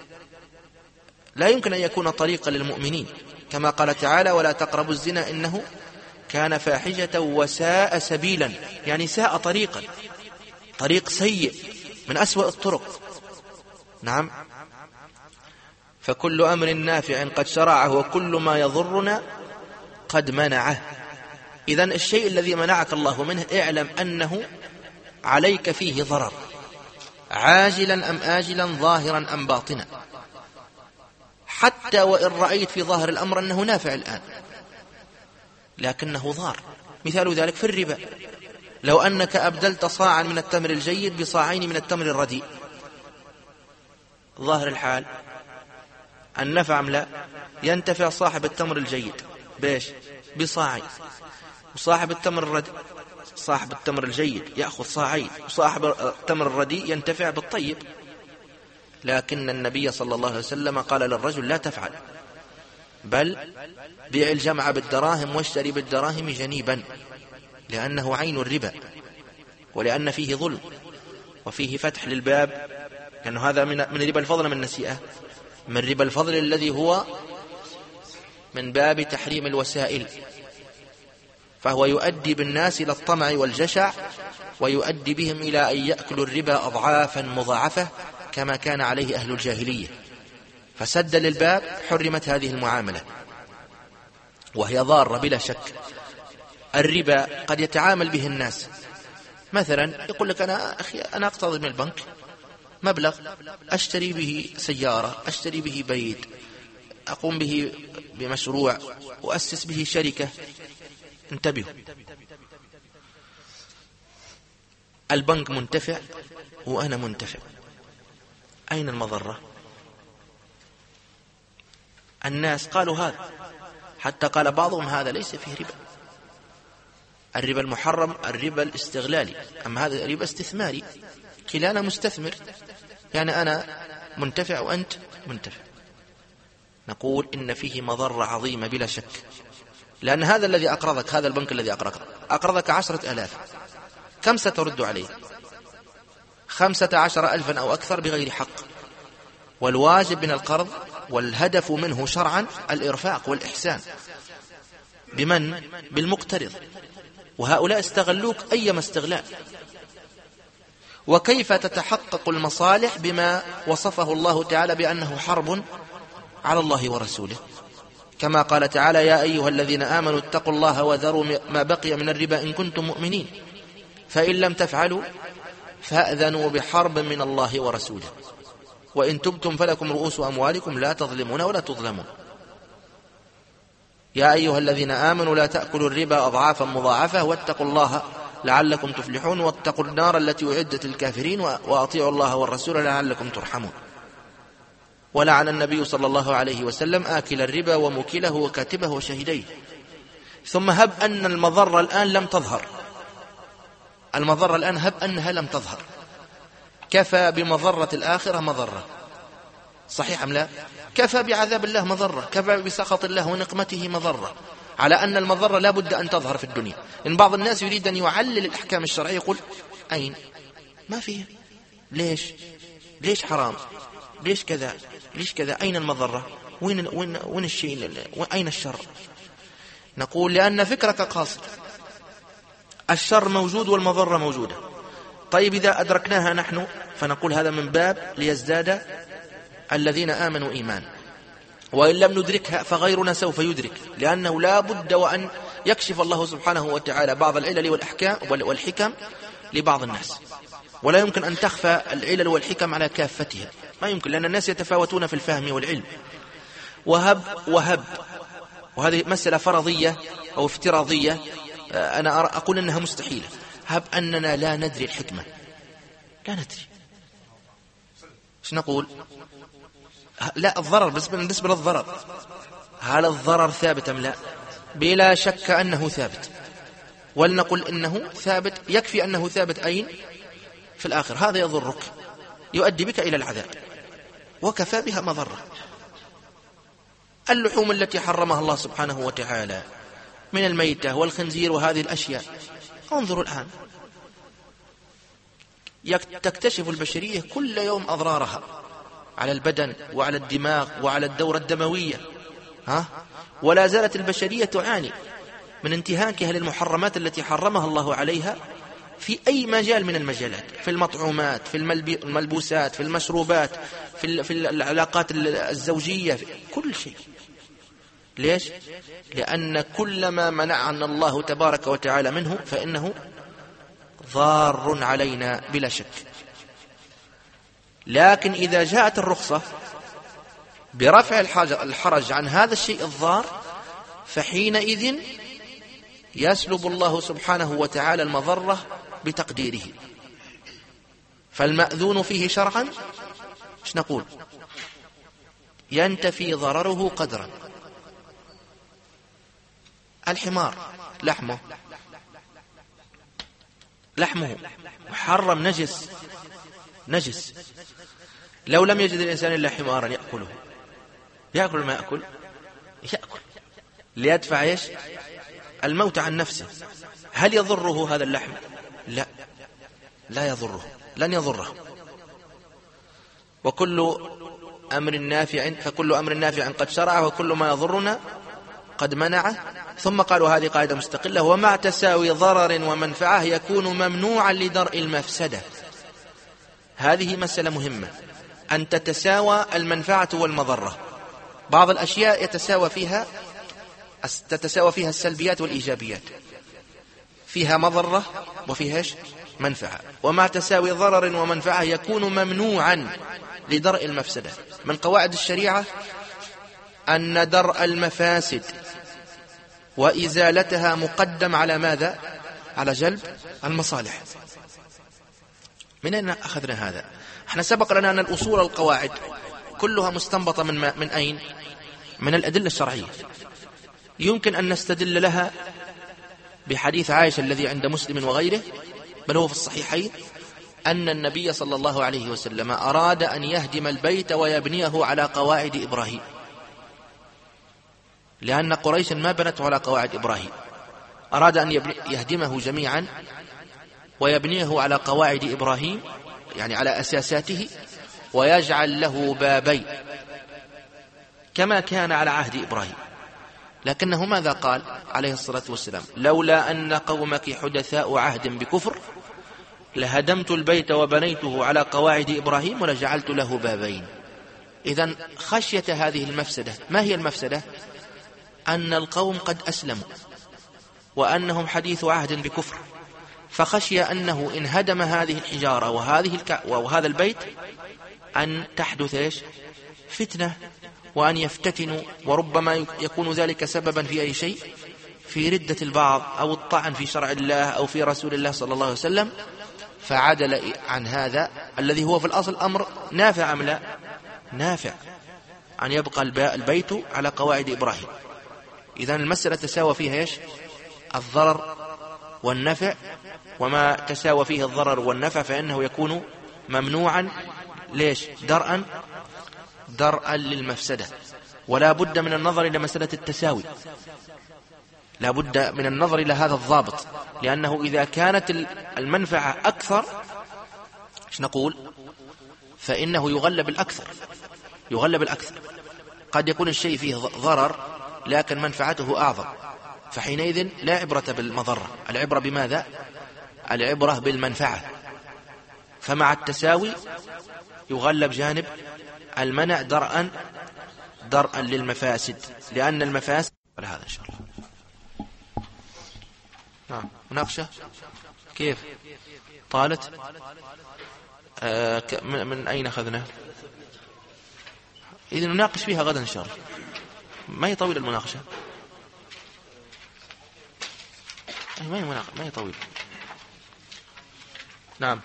لا يمكن أن يكون طريقا للمؤمنين، كما قال تعالى: ولا تقربوا الزنا إنه كان فاحشة وساء سبيلا، يعني ساء طريقا، طريق سيء من أسوأ الطرق. نعم. فكل أمر نافع قد شرعه، وكل ما يضرنا قد منعه. إذن الشيء الذي منعك الله منه اعلم أنه عليك فيه ضرر، عاجلا أم آجلا، ظاهرا أم باطنا، حتى وإن رأيت في ظاهر الأمر أنه نافع الآن لكنه ضار. مثال ذلك في الربا، لو أنك أبدلت صاعا من التمر الجيد بصاعين من التمر الرديء، ظاهر الحال النفع أم لا؟ ينتفع صاحب التمر الجيد بصاعين، وصاحب التمر الجيد يأخذ صاعين، وصاحب التمر الرديء ينتفع بالطيب. لكن النبي صلى الله عليه وسلم قال للرجل: لا تفعل، بل بيع الجمع بالدراهم واشتري بالدراهم جنيبا، لأنه عين الربا، ولأن فيه ظلم وفيه فتح للباب، لأنه هذا من ربا الفضل من النسيئة، من ربا الفضل الذي هو من باب تحريم الوسائل، فهو يؤدي بالناس إلى الطمع والجشع، ويؤدي بهم إلى أن يأكلوا الربا أضعافا مضاعفة كما كان عليه أهل الجاهلية. فسد للباب حرمت هذه المعاملة، وهي ضارة بلا شك. الربا قد يتعامل به الناس، مثلا يقول لك: أنا أقترض من البنك مبلغ أشتري به سيارة، أشتري به بيت، أقوم به بمشروع، أؤسس به شركة. انتبهوا، البنك منتفع وأنا منتفع، أين المضرة؟ الناس قالوا هذا، حتى قال بعضهم: هذا ليس فيه ربا، الربا المحرم الربا الاستغلالي، أما هذا ربا استثماري، كلانا مستثمر، يعني أنا منتفع وأنت منتفع. نقول إن فيه مضرة عظيمة بلا شك، لأن هذا الذي أقرضك، هذا البنك الذي أقرضك 10,000، كم سترد عليه؟ 15,000 أو أكثر بغير حق. والواجب من القرض والهدف منه شرعا الإرفاق والإحسان. بمن؟ بالمقترض. وهؤلاء استغلوك أيما استغلال. وكيف تتحقق المصالح بما وصفه الله تعالى بأنه حرب على الله ورسوله؟ كما قال تعالى: يا أيها الذين آمنوا اتقوا الله وذروا ما بقي من الربا إن كنتم مؤمنين فإن لم تفعلوا فأذنوا بحرب من الله ورسوله وإن تبتم فلكم رؤوس أموالكم لا تظلمون ولا تظلمون. يا أيها الذين آمنوا لا تأكلوا الربا أضعافا مضاعفة واتقوا الله لعلكم تفلحون واتقوا النار التي أعدت للكافرين وأطيعوا الله والرسول لعلكم ترحمون. ولعن النبي صلى الله عليه وسلم آكل الربا وموكله وكاتبه وشهديه. ثم هب أن المضرة الآن لم تظهر، المضرة الآن هب أنها لم تظهر. كفى بمضرة الآخرة مضرة، صحيح أم لا؟ كفى بعذاب الله مضرة، كفى بسخط الله ونقمته مضرة، على أن المضرة لا بد أن تظهر في الدنيا. إن بعض الناس يريد أن يعلل الأحكام الشرعية يقول أين؟ ما فيه. ليش حرام؟ ليش كذا؟ ليش كذا؟ أين المضرة؟ وين الشيء؟ أين الشر؟ نقول لأن فكرك قاصر. الشر موجود والمضرة موجودة. طيب إذا أدركناها نحن فنقول هذا من باب ليزداد الذين آمنوا إيمان، وإن لم ندركها فغيرنا سوف يدرك، لأنه لا بد وأن يكشف الله سبحانه وتعالى بعض العلل والأحكام والحكم لبعض الناس، ولا يمكن أن تخفى العلل والحكم على كافتها، ما يمكن، لأن الناس يتفاوتون في الفهم والعلم. وهب وهذه مسألة فرضية أو افتراضية، أنا أقول أنها مستحيلة. هب أننا لا ندري الحكمة، لا ندري، ايش نقول؟ لا، الضرر بالنسبة للضرر، هل الضرر ثابت أم لا؟ بلا شك أنه ثابت، ولنقل إنه ثابت، يكفي أنه ثابت أين؟ في الآخر. هذا يضرك، يؤدي بك إلى العذاب، وكفى بها مضرة. اللحوم التي حرمها الله سبحانه وتعالى من الميتة والخنزير وهذه الأشياء، انظروا الآن تكتشف البشرية كل يوم أضرارها على البدن وعلى الدماغ وعلى الدورة الدموية، ولا زالت البشرية تعاني من انتهاكها للمحرمات التي حرمها الله عليها في أي مجال من المجالات، في المطعومات، في الملبوسات، في المشروبات، في العلاقات الزوجية، في كل شيء. ليش؟ لأن كل ما منعنا الله تبارك وتعالى منه فإنه ضار علينا بلا شك. لكن إذا جاءت الرخصة برفع الحرج عن هذا الشيء الضار، فحينئذ يسلب الله سبحانه وتعالى المضرة بتقديره. فالمأذون فيه شرعا ايش نقول؟ ينتفي ضرره قدرا. الحمار لحمه محرم، نجس. لو لم يجد الإنسان إلا حمارا يأكله، يأكل ما يأكل ليدفع ايش؟ الموت عن نفسه. هل يضره هذا اللحم؟ لا يضره، لن يضره. وكل أمر نافع فكل أمر نافع قد شرعه وكل ما يضرنا قد منعه. ثم قالوا هذه قاعدة مستقلة: ومع تساوي ضرر ومنفعة يكون ممنوعا لدرء المفسدة. هذه مسألة مهمة، أن تتساوى المنفعة والمضرة. بعض الأشياء تتساوى فيها السلبيات والإيجابيات، فيها مضرة وفيها منفعة. ومع تساوي ضرر ومنفعة يكون ممنوعا لدرء المفسدة. من قواعد الشريعة أن درء المفاسد وإزالتها مقدم على ماذا؟ على جلب المصالح. من أين أخذنا هذا؟ احنا سبق لنا أن الأصول القواعد كلها مستنبطة من أين؟ من الأدلة الشرعية. يمكن أن نستدل لها بحديث عائشة الذي عند مسلم وغيره، بل هو في الصحيحين، أن النبي صلى الله عليه وسلم أراد أن يهدم البيت ويبنيه على قواعد إبراهيم. لأن قريشا ما بنته على قواعد إبراهيم، أراد أن يهدمه جميعا ويبنيه على قواعد إبراهيم، يعني على أساساته، ويجعل له بابين كما كان على عهد إبراهيم. لكنه ماذا قال عليه الصلاة والسلام؟ لولا أن قومك حدثاء عهد بكفر لهدمت البيت وبنيته على قواعد إبراهيم ولجعلت له بابين. إذن خشية هذه المفسدة. ما هي المفسدة؟ أن القوم قد أسلموا وأنهم حديث عهد بكفر، فخشي أنه إن هدم هذه الحجارة وهذا البيت أن تحدث فتنة، وأن يفتتنوا، وربما يكون ذلك سببا في أي شيء، في ردة البعض أو الطعن في شرع الله أو في رسول الله صلى الله عليه وسلم. فعدل عن هذا الذي هو في الأصل أمر نافع أم لا؟ نافع، أن يبقى البيت على قواعد إبراهيم. إذن المسألة تساوى فيها الضرر والنفع، وما تساوى فيه الضرر والنفع فإنه يكون ممنوعا. ليش؟ درءا للمفسدة. ولا بد من النظر إلى مسألة التساوي، لا بد من النظر إلى هذا الضابط، لأنه إذا كانت المنفعة أكثر إيش نقول؟ فإنه يغلب الأكثر. قد يكون الشيء فيه ضرر لكن منفعته أعظم، فحينئذ لا عبرة بالمضرة، العبرة بماذا؟ العبرة بالمنفعة. فمع التساوي يغلب جانب المنع درءا للمفاسد، لأن المفاسد هذا إن شاء الله. نعم. مناقشة كيف طالت؟ من أين أخذنا؟ إذن نناقش فيها غدا إن شاء الله. ما هي طويلة المناقشة، ما هي طويلة. نعم.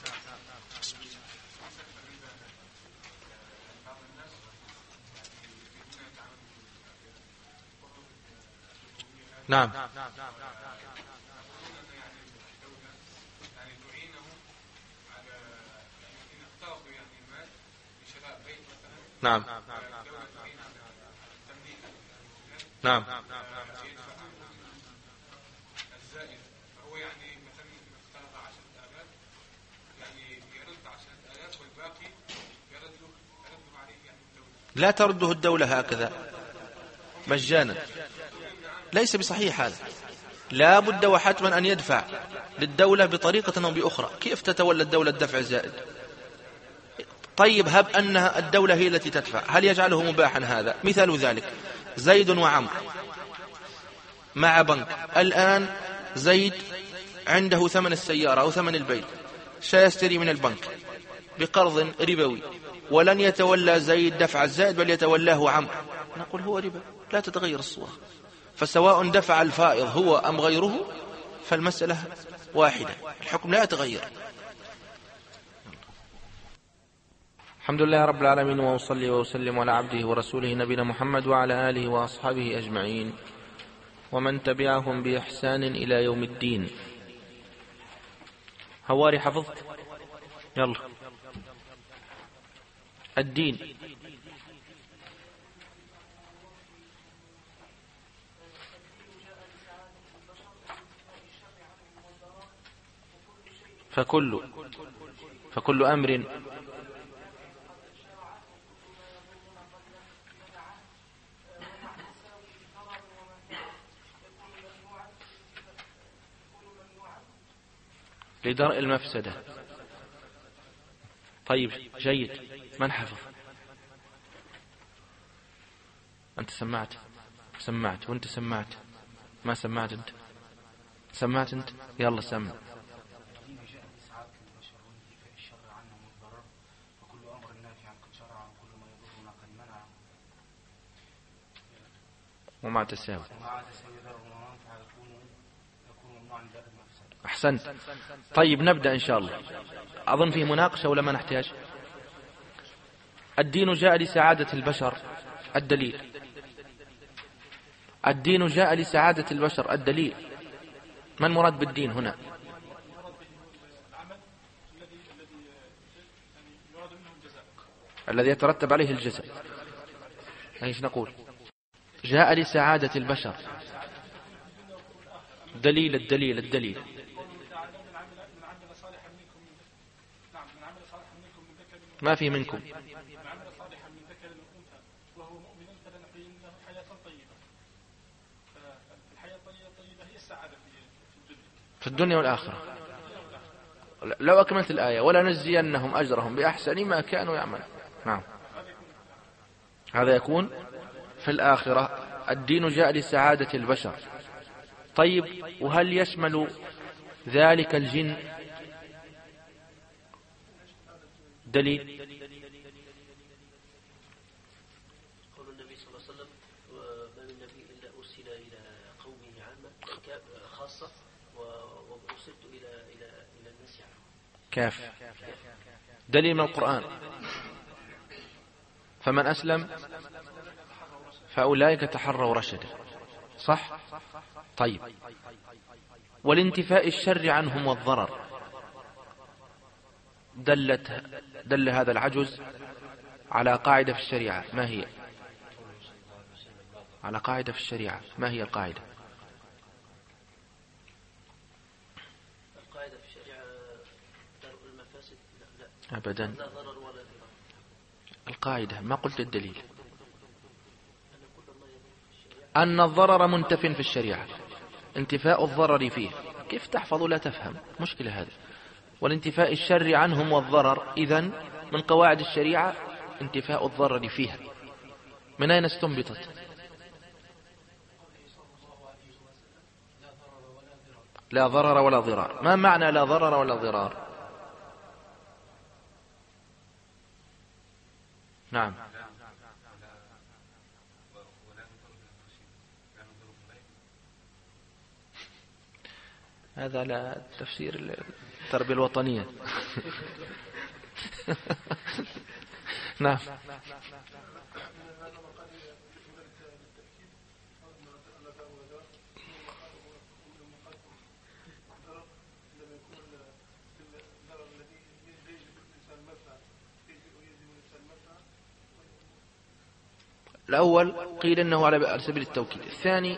نعم. نعم. نعم. الزائد فهو يعني مثلا اختلف 10,000 يعني يرد 10,000 والباقي يرد عليه يعني الدولة. لا ترده الدولة هكذا مجانا، ليس بصحيح هذا. لا بد وحتما أن يدفع للدولة بطريقة أو بأخرى. كيف تتولى الدولة الدفع الزائد؟ طيب هب أن الدولة هي التي تدفع، هل يجعله مباحا هذا؟ مثال ذلك زيد وعمر مع بنك. الآن زيد عنده ثمن السيارة أو ثمن البيت، سيشتري من البنك بقرض ربوي، ولن يتولى زيد دفع الزائد بل يتولاه عمر. نقول هو ربا، لا تتغير الصورة. فسواء دفع الفائض هو أم غيره فالمسألة واحدة، الحكم لا يتغير. الحمد لله رب العالمين، وأصلي وأسلم على عبده ورسوله نبينا محمد وعلى آله وأصحابه أجمعين ومن تبعهم بإحسان إلى يوم الدين. هواري حفظت؟ يلا. الدين فكل أمر لدرء المفسدة. طيب جيد. من حفظ؟ أنت سمعت وأنت سمعت. ما سمعت أنت؟ سمعت أنت؟ يلا سمع. ومع تساوي. أحسنت. طيب نبدأ إن شاء الله. أظن فيه مناقشة ولا ما نحتاج؟ الدين جاء لسعادة البشر، الدليل. الدين جاء لسعادة البشر، الدليل. ما المراد بالدين هنا؟ الذي يترتب عليه الجزاء. ايش نقول؟ جاء لسعادة البشر. الدليل ما في منكم. في الدنيا والآخرة. لو أكملت الآية ولا نجزينهم أجرهم بأحسن ما كانوا يعملون. نعم، هذا يكون في الآخرة. الدين جاء لسعادة البشر. طيب، وهل يشمل ذلك الجن؟ دليل. قول النبي صلى الله عليه وسلم: ما من نبي إلا أرسل إلى قومه عامة خاصة وأرسلت إلى الناس عامة. كاف. دليل من القرآن: فمن أسلم فأولئك تحروا رشدا. صح؟ طيب، والانتفاء الشر عنهم والضرر، دل هذا العجز على قاعدة في الشريعة. ما هي؟ على قاعدة في الشريعة. ما هي القاعدة؟ القاعدة في الشريعة درء المفاسد. لا أبدا. لا ضرر ولا ضرار. القاعدة، ما قلت الدليل. أن الضرر منتف في الشريعة، انتفاء الضرر فيه. كيف تحفظ لا تفهم؟ مشكلة هذا. والانتفاء الشر عنهم والضرر، إذن من قواعد الشريعة انتفاء الضرر فيها. من أين استنبطت؟ لا ضرر ولا ضرار. ما معنى لا ضرر ولا ضرار؟ نعم، هذا لا تفسير التربية الوطنية. نعم. الأول قيل إنه على سبيل التوكيد. الثاني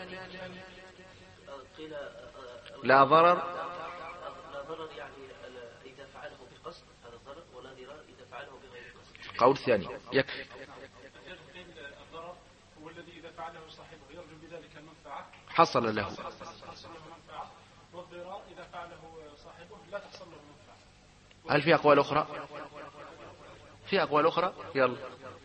لا ضرر يعني إذا فعله بقصد هذا ضرر، ولا ضرار إذا فعله بغير قصد. قول ثاني يكفي. الضرر هو الذي إذا فعله صاحبه يرجو بذلك المنفعة حصل له. منفعة، والضرار إذا فعله صاحبه لا تحصل له منفعة. هل في أقوال أخرى؟ في أقوال أخرى؟ يلا.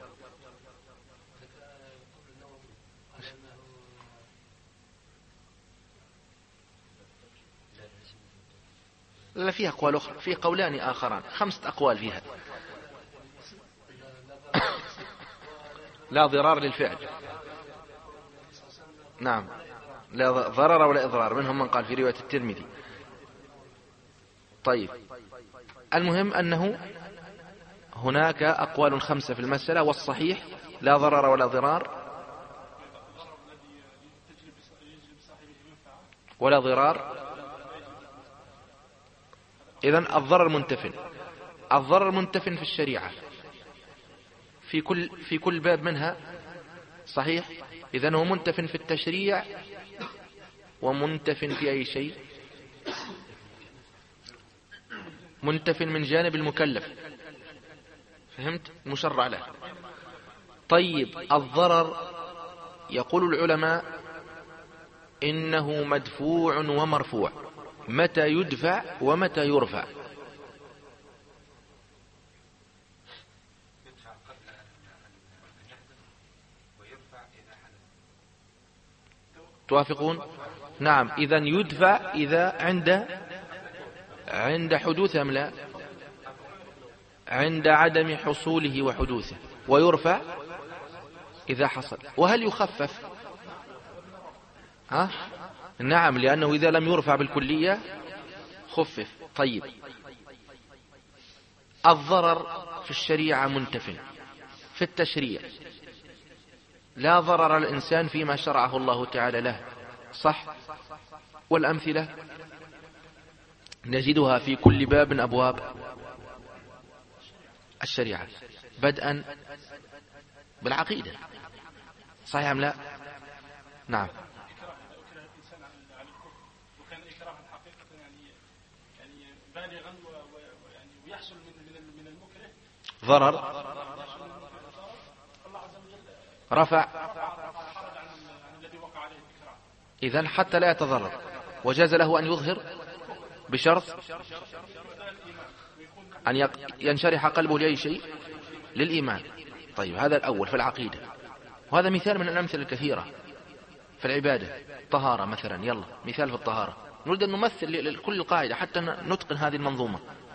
لا، في أقوال أخرى، في قولان آخران، 5 أقوال فيها. لا ضرار للفعل. نعم، لا ضرر ولا إضرار. منهم من قال في رواية الترمذي. طيب، المهم أنه هناك أقوال 5 في المسألة، والصحيح لا ضرر ولا ضرار ولا ضرار. إذن الضرر منتفن. الضرر منتفن في الشريعة في كل باب منها. صحيح. إذن هو منتفن في التشريع ومنتفن في أي شيء، منتفن من جانب المكلف. فهمت؟ مشرع له. طيب، الضرر يقول العلماء إنه مدفوع ومرفوع. متى يدفع ومتى يرفع؟ توافقون؟ نعم. إذن يدفع إذا عند حدوث أم لا؟ عند عدم حصوله وحدوثه. ويرفع إذا حصل. وهل يخفف؟ نعم، لأنه إذا لم يرفع بالكلية خفف. طيب، الضرر في الشريعة منتفن. في التشريع لا ضرر الإنسان فيما شرعه الله تعالى له. صح. والأمثلة نجدها في كل باب من أبواب الشريعة، بدءا بالعقيدة. صحيح أم لا؟ نعم. إكراه إذا أكره الإنسان على الكفر وكان إكراها حقيقة يعني بالغا ويعني ويحصل من المكره ضرر، الله عز وجل رفع، حرج عن الذي وقع عليه الإكراه. إذن حتى لا يتضرر، وجاز له أن يظهر بشرط أن ينشرح قلبه لأي شيء، للإيمان. طيب هذا الأول في العقيدة، وهذا مثال من الأمثلة الكثيرة في العبادة. طهارة مثلا، يلا مثال في الطهارة، نريد أن نمثل لكل القاعدة حتى نتقن هذه المنظومة.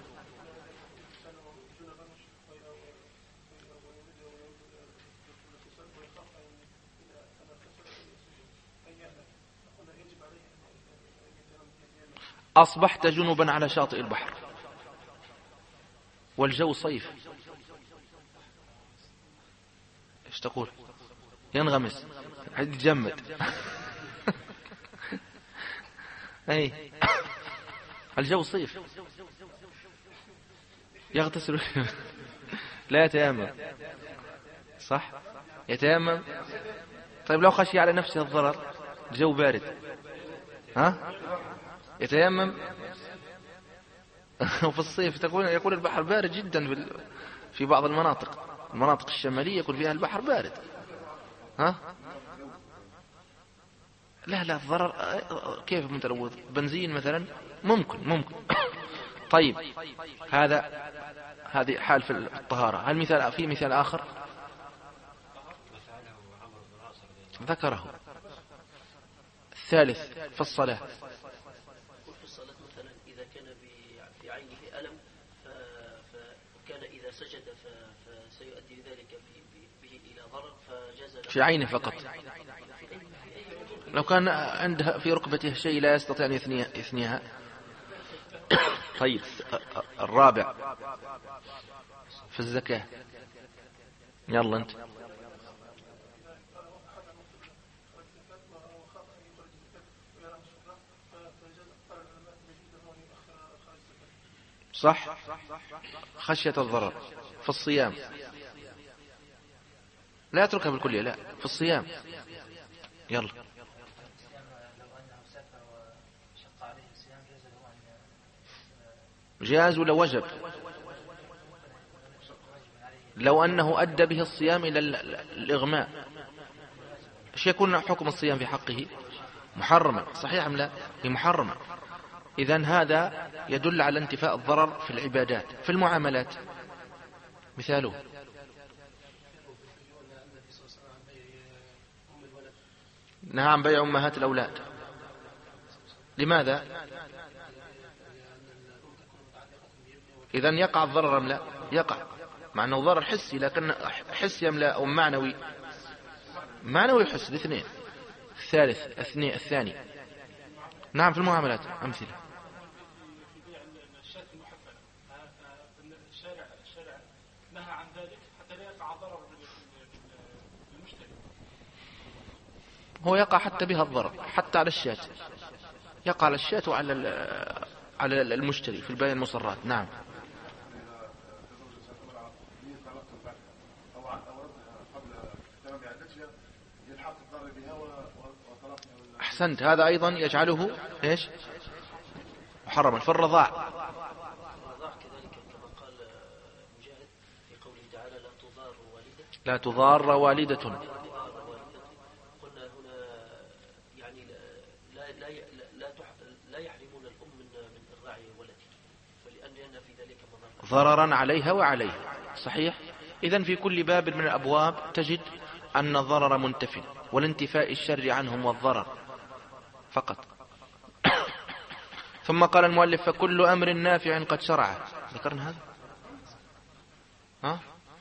أصبحت جنبا على شاطئ البحر والجو صيف، ايش تقول؟ ينغمس، يتجمد. اي الجو صيف، يغتسل. لا يتيمم، صح؟ يتيمم. طيب لو خشي على نفسه الضرر، الجو بارد، ها؟ يتيمم. وفي الصيف يكون البحر بارد جدا في بعض المناطق الشمالية يكون فيها البحر بارد، ها؟ لا الضرر كيف متلوث؟ بنزين مثلا ممكن. طيب هذه حال في الطهارة. هل في مثال آخر ذكره؟ الثالث في الصلاة. في الصلاة مثلا إذا كان في عينه ألم فكان إذا سجد فسيؤدي ذلك به إلى ضرر فجاز له في عينه فقط. لو كان عنده في ركبته شيء لا يستطيع أن يثنيها. طيب الرابع في الزكاة، يلا أنت. صح، خشية الضرر. في الصيام لا يتركها بالكلية، لا في الصيام، يلا. جاز ولا وجب؟ لو أنه أدى به الصيام إلى الإغماء، ايش يكون حكم الصيام في حقه؟ محرما، صحيح أم لا؟ هي محرمة. إذن هذا يدل على انتفاء الضرر في العبادات. في المعاملات مثاله نهى عن بيع أمهات الأولاد. لماذا؟ إذن يقع الضرر أم لا؟ يقع، مع أنه ضرر حسي، لكن حسي أم لا أو معنوي؟ معنوي حسي، الاثنين. الثاني نعم في المعاملات أمثلة. الشارع نهى عن ذلك حتى لا يقع ضرر بالمشتري. هو يقع حتى بها الضرر، حتى على الشاة، يقع على الشاة على المشتري في البيع المصرات. نعم. أحسنت، هذا أيضا يجعله إيش؟ محرما. في الرضاع كذلك كما قال مجاهد في قوله تعالى لا تضار والدة. قلنا هنا يعني لا يحرمون الأم من إرضاع ولدها، فلأن في ذلك ضررا عليها وعليه، صحيح. إذن في كل باب من الأبواب تجد أن الضرر منتف، والانتفاء الشر عنهم والضرر فقط. ثم قال المؤلف فكل أمر نافع قد شرع. ذكرنا هذا؟ ها؟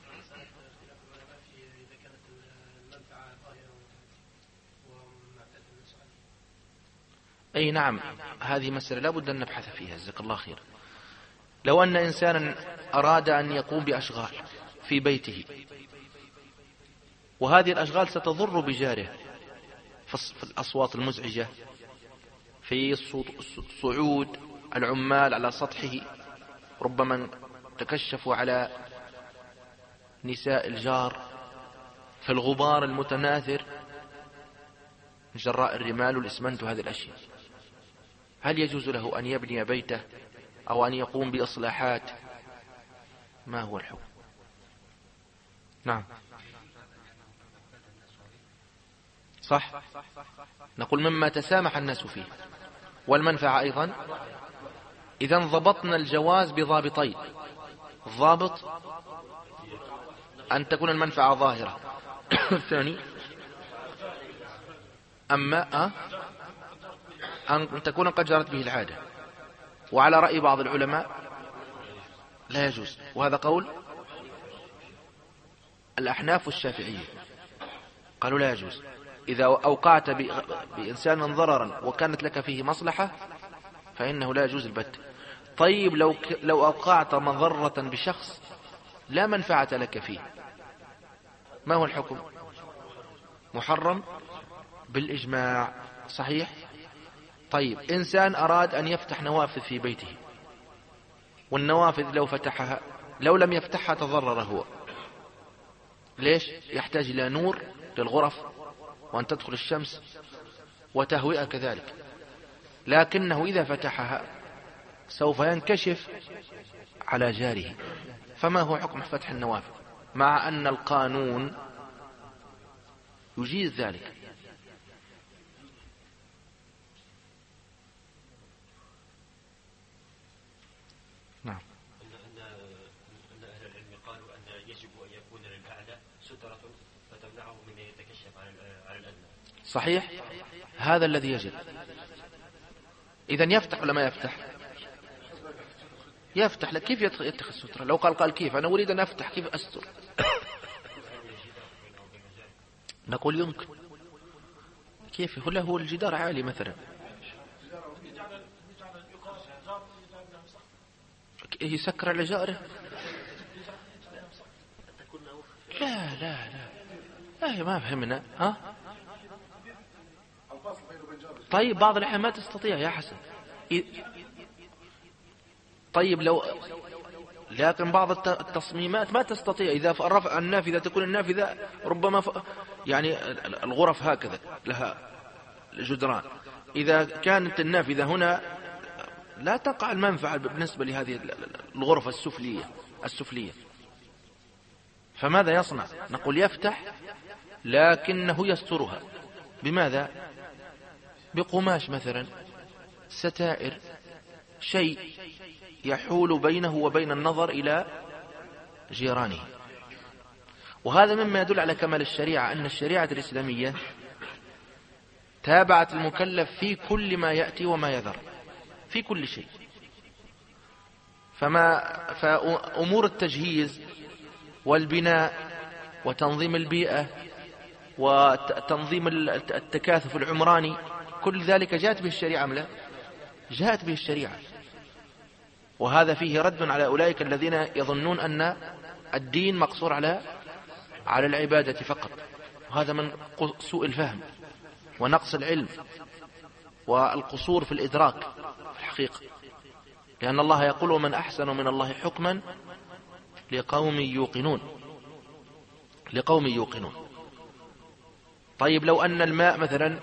أي نعم، هذه مسألة لا بد أن نبحث فيها، جزاك الله خير. لو أن إنسانا أراد أن يقوم بأشغال في بيته، وهذه الأشغال ستضر بجاره في الأصوات المزعجة، في صعود العمال على سطحه، ربما تكشفوا على نساء الجار، في الغبار المتناثر، جراء الرمال والإسمنت وهذه الأشياء، هل يجوز له أن يبني بيته أو أن يقوم بإصلاحات؟ ما هو الحكم؟ نعم صح، نقول مما تسامح الناس فيه والمنفعة أيضا. إذا ضبطنا الجواز بضابطين: الضابط أن تكون المنفعة ظاهرة، الثاني أما أن تكون قد جرت به العادة. وعلى رأي بعض العلماء لا يجوز، وهذا قول الأحناف والشافعية، قالوا لا يجوز. إذا أوقعت بإنسان ضررا وكانت لك فيه مصلحة فإنه لا يجوز البت. طيب لو أوقعت مضرة بشخص لا منفعة لك فيه، ما هو الحكم؟ محرم بالإجماع، صحيح. طيب إنسان أراد أن يفتح نوافذ في بيته، والنوافذ لو فتحها لو لم يفتحها تضرر هو. ليش؟ يحتاج إلى نور للغرف وأن تدخل الشمس وتهوئة كذلك، لكنه إذا فتحها سوف ينكشف على جاره. فما هو حكم فتح النوافذ مع أن القانون يجيز ذلك؟ نعم. أن أهل العلم قالوا أن يجب أن يكون للأعلى سترة فتمنعه من أن يتكشف على الأدنى. صحيح، هذا الذي يجب. إذن يفتح ولا ما يفتح؟ يفتح. لك كيف يتخذ سترة؟ لو قال كيف أنا أريد أن أفتح كيف أستر؟ نقول يمكن. كيف هو الجدار عالي مثلا، يسكر على جاره؟ لا ما فهمنا. طيب بعض الأحيان ما تستطيع يا حسن. طيب لكن بعض التصميمات ما تستطيع. إذا رفع النافذة تكون النافذة ربما يعني الغرف هكذا لها جدران، إذا كانت النافذة هنا لا تقع المنفعة بالنسبة لهذه الغرفة السفلية. فماذا يصنع؟ نقول يفتح لكنه يسترها. بماذا؟ بقماش مثلا، ستائر، شيء يحول بينه وبين النظر إلى جيرانه. وهذا مما يدل على كمال الشريعة، أن الشريعة الإسلامية تابعت المكلف في كل ما يأتي وما يذر، في كل شيء. فأمور التجهيز والبناء وتنظيم البيئة وتنظيم التكاثف العمراني كل ذلك جاءت به الشريعة أم لا؟ جاءت به الشريعة. وهذا فيه رد على أولئك الذين يظنون أن الدين مقصور على العبادة فقط. وهذا من سوء الفهم ونقص العلم والقصور في الإدراك في الحقيقة، لأن الله يقول: ومن أحسن من الله حكما لقوم يوقنون. طيب لو أن الماء مثلا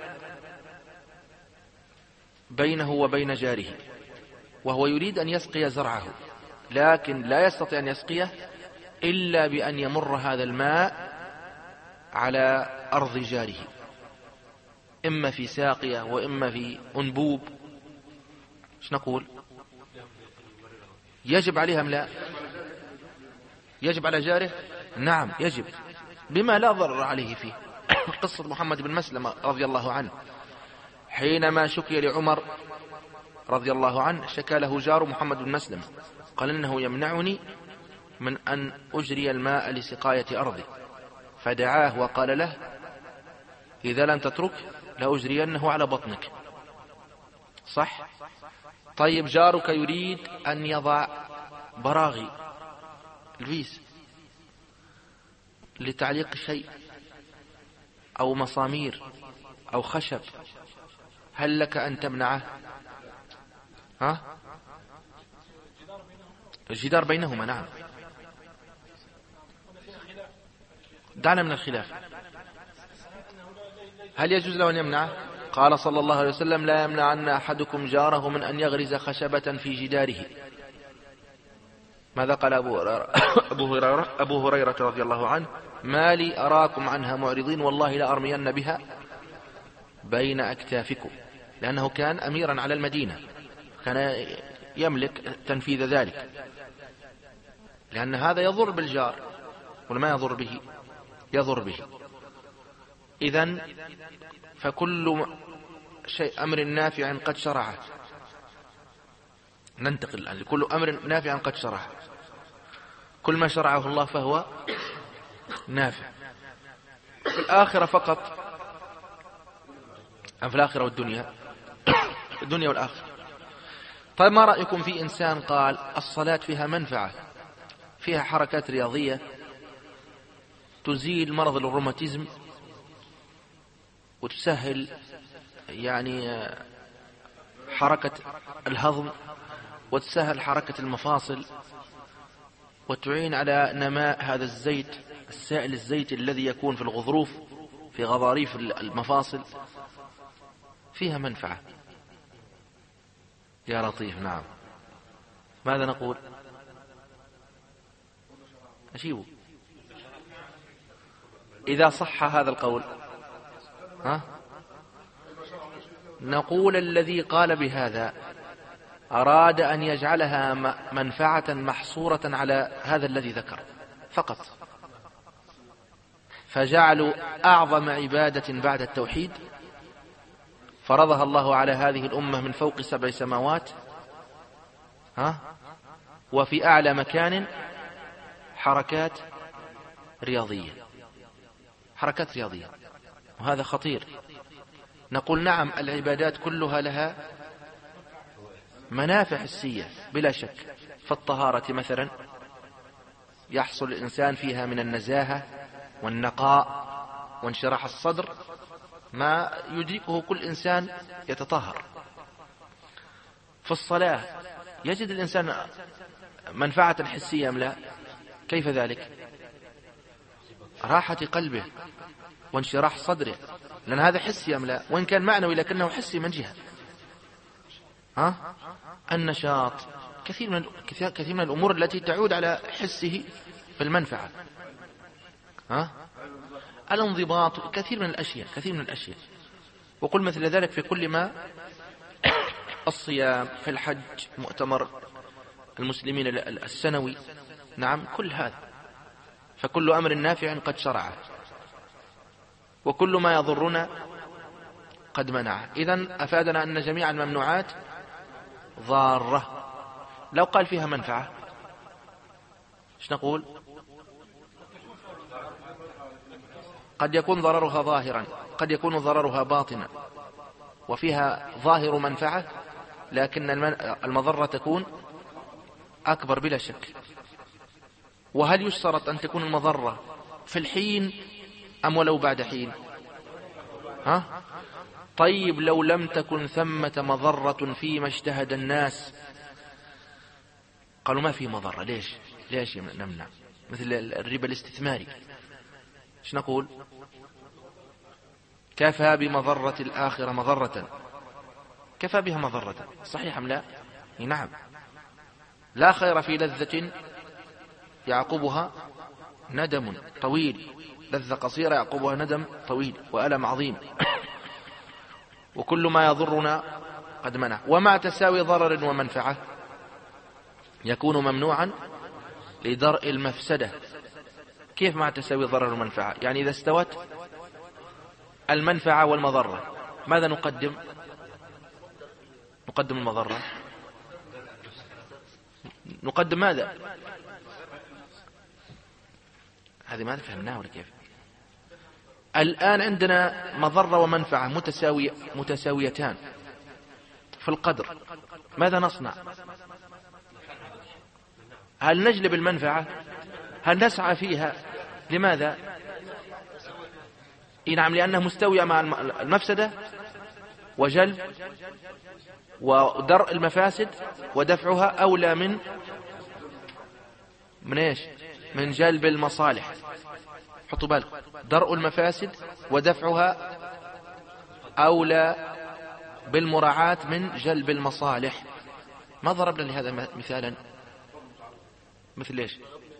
بينه وبين جاره وهو يريد أن يسقي زرعه، لكن لا يستطيع أن يسقيه إلا بأن يمر هذا الماء على أرض جاره، إما في ساقية وإما في أنبوب، ايش نقول؟ يجب عليها أم لا؟ يجب على جاره؟ نعم يجب، بما لا ضرر عليه فيه. قصة محمد بن مسلمة رضي الله عنه حينما شكي لعمر رضي الله عنه، شكى له جار محمد بن مسلمة، قال: إنه يمنعني من أن أجري الماء لسقاية أرضي، فدعاه وقال له: إذا لم تترك لأجرينه على بطنك. صح؟ طيب جارك يريد أن يضع براغي الفيس لتعليق شيء أو مسامير أو خشب، هل لك أن تمنعه؟ الجدار بينهما، نعم. دعنا من الخلاف. هل يجوز له أن يمنعه؟ قال صلى الله عليه وسلم: لا يمنعن أحدكم جاره من أن يغرز خشبة في جداره. ماذا قال أبو هريرة رضي الله عنه: ما لي أراكم عنها معرضين، والله لا أرمين بها بين أكتافكم. لأنه كان أميرا على المدينة، كان يملك تنفيذ ذلك، لأن هذا يضر بالجار ولا ما يضر به؟ يضر به. إذن فكل شيء أمر نافع قد شرعه. ننتقل الآن لكل أمر نافع قد شرعه. كل ما شرعه الله فهو نافع في الآخرة فقط أم في الآخرة والدنيا؟ الدنيا والآخرة. طيب ما رأيكم في إنسان قال الصلاة فيها منفعة، فيها حركات رياضية تزيل مرض الروماتيزم وتسهل يعني حركة الهضم وتسهل حركة المفاصل وتعين على نماء هذا الزيت السائل الزيتي الذي يكون في الغضروف في غضاريف المفاصل، فيها منفعة يا لطيف. نعم، ماذا نقول؟ أجيبه إذا صح هذا القول. نقول الذي قال بهذا أراد أن يجعلها منفعة محصورة على هذا الذي ذكر فقط، فجعلوا أعظم عبادة بعد التوحيد فرضها الله على هذه الأمة من فوق 7 سماوات، وفي أعلى مكان حركات رياضية، حركات رياضية، وهذا خطير. نقول نعم، العبادات كلها لها منافع حسية بلا شك. فالطهارة مثلا يحصل الإنسان فيها من النزاهة والنقاء وانشراح الصدر ما يدركه كل إنسان يتطهر. في الصلاة يجد الإنسان منفعة حسية أم لا؟ كيف ذلك؟ راحة قلبه وانشراح صدره، لأن هذا حسي أم لا؟ وإن كان معنوي لكنه حسي من جهة النشاط، كثير من الأمور التي تعود على حسه في المنفعة، الانضباط، كثير من الأشياء. وقل مثل ذلك في كل ما الصيام، في الحج، مؤتمر المسلمين السنوي، نعم كل هذا. فكل أمر نافع قد شرعه، وكل ما يضرنا قد منعه. إذن أفادنا أن جميع الممنوعات ضارة. لو قال فيها منفعة ايش نقول؟ قد يكون ضررها ظاهرا، قد يكون ضررها باطنا، وفيها ظاهر منفعة لكن المضرة تكون أكبر بلا شك. وهل يشترط أن تكون المضرة في الحين أم ولو بعد حين؟ طيب لو لم تكن ثمة مضرة فيما اجتهد الناس، قالوا ما في مضرة، ليش نمنع؟ مثل الربا الاستثماري، ايش نقول؟ كفى بمضرة الآخرة مضرة، كفى بها مضرة، صحيح أم لا؟ نعم. لا خير في لذة يعقبها ندم طويل، لذة قصيرة يعقبها ندم طويل وألم عظيم. وكل ما يضرنا قد منع. ومع تساوي ضرر ومنفعة يكون ممنوعا لدرء المفسدة. كيف مع تساوي ضرر ومنفعة؟ يعني إذا استوت المنفعة والمضرة ماذا نقدم؟ نقدم المضرة. نقدم ماذا؟ هذه ما فهمناها ولا كيف؟ الآن عندنا مضرة ومنفعة متساويتان في القدر، ماذا نصنع؟ هل نجلب المنفعة؟ هل نسعى فيها؟ لماذا؟ نعم، لأنها مستوية مع المفسدة، وجلب ودرء المفاسد ودفعها أولى من إيش؟ من جلب المصالح. حطوا بالكم، درء المفاسد ودفعها أولى بالمراعاة من جلب المصالح. ما ضربنا لهذا مثالا؟ مثل ليش؟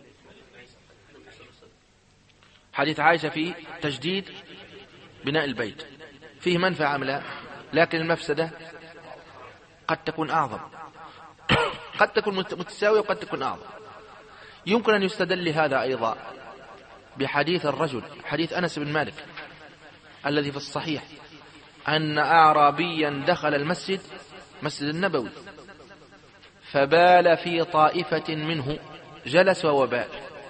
حديث عائشة في تجديد بناء البيت فيه منفعة أم لا؟ لكن المفسدة قد تكون أعظم، قد تكون متساوية وقد تكون أعظم. يمكن أن يستدل لهذا أيضا بحديث الرجل، حديث أنس بن مالك الذي في الصحيح، أن أعرابيا دخل المسجد، مسجد النبوي، فبال في طائفة منه، جلس وبال،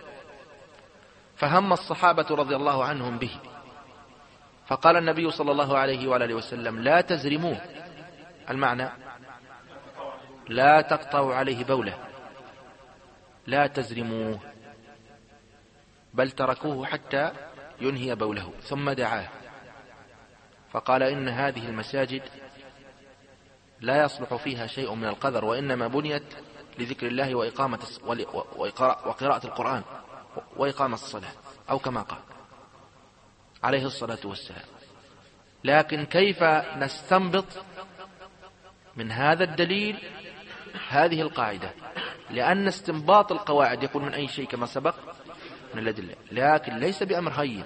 فهم الصحابة رضي الله عنهم به، فقال النبي صلى الله عليه وآله وسلم: لا تزرموه، المعنى لا تقطعوا عليه بوله، لا تزرموه، بل تركوه حتى ينهي بوله. ثم دعاه فقال: إن هذه المساجد لا يصلح فيها شيء من القذر، وإنما بنيت لذكر الله وقراءة القرآن وإقامة الصلاة، أو كما قال عليه الصلاة والسلام. لكن كيف نستنبط من هذا الدليل هذه القاعدة؟ لأن استنباط القواعد يكون من أي شيء كما سبق من الأدلة، لكن ليس بأمر هين.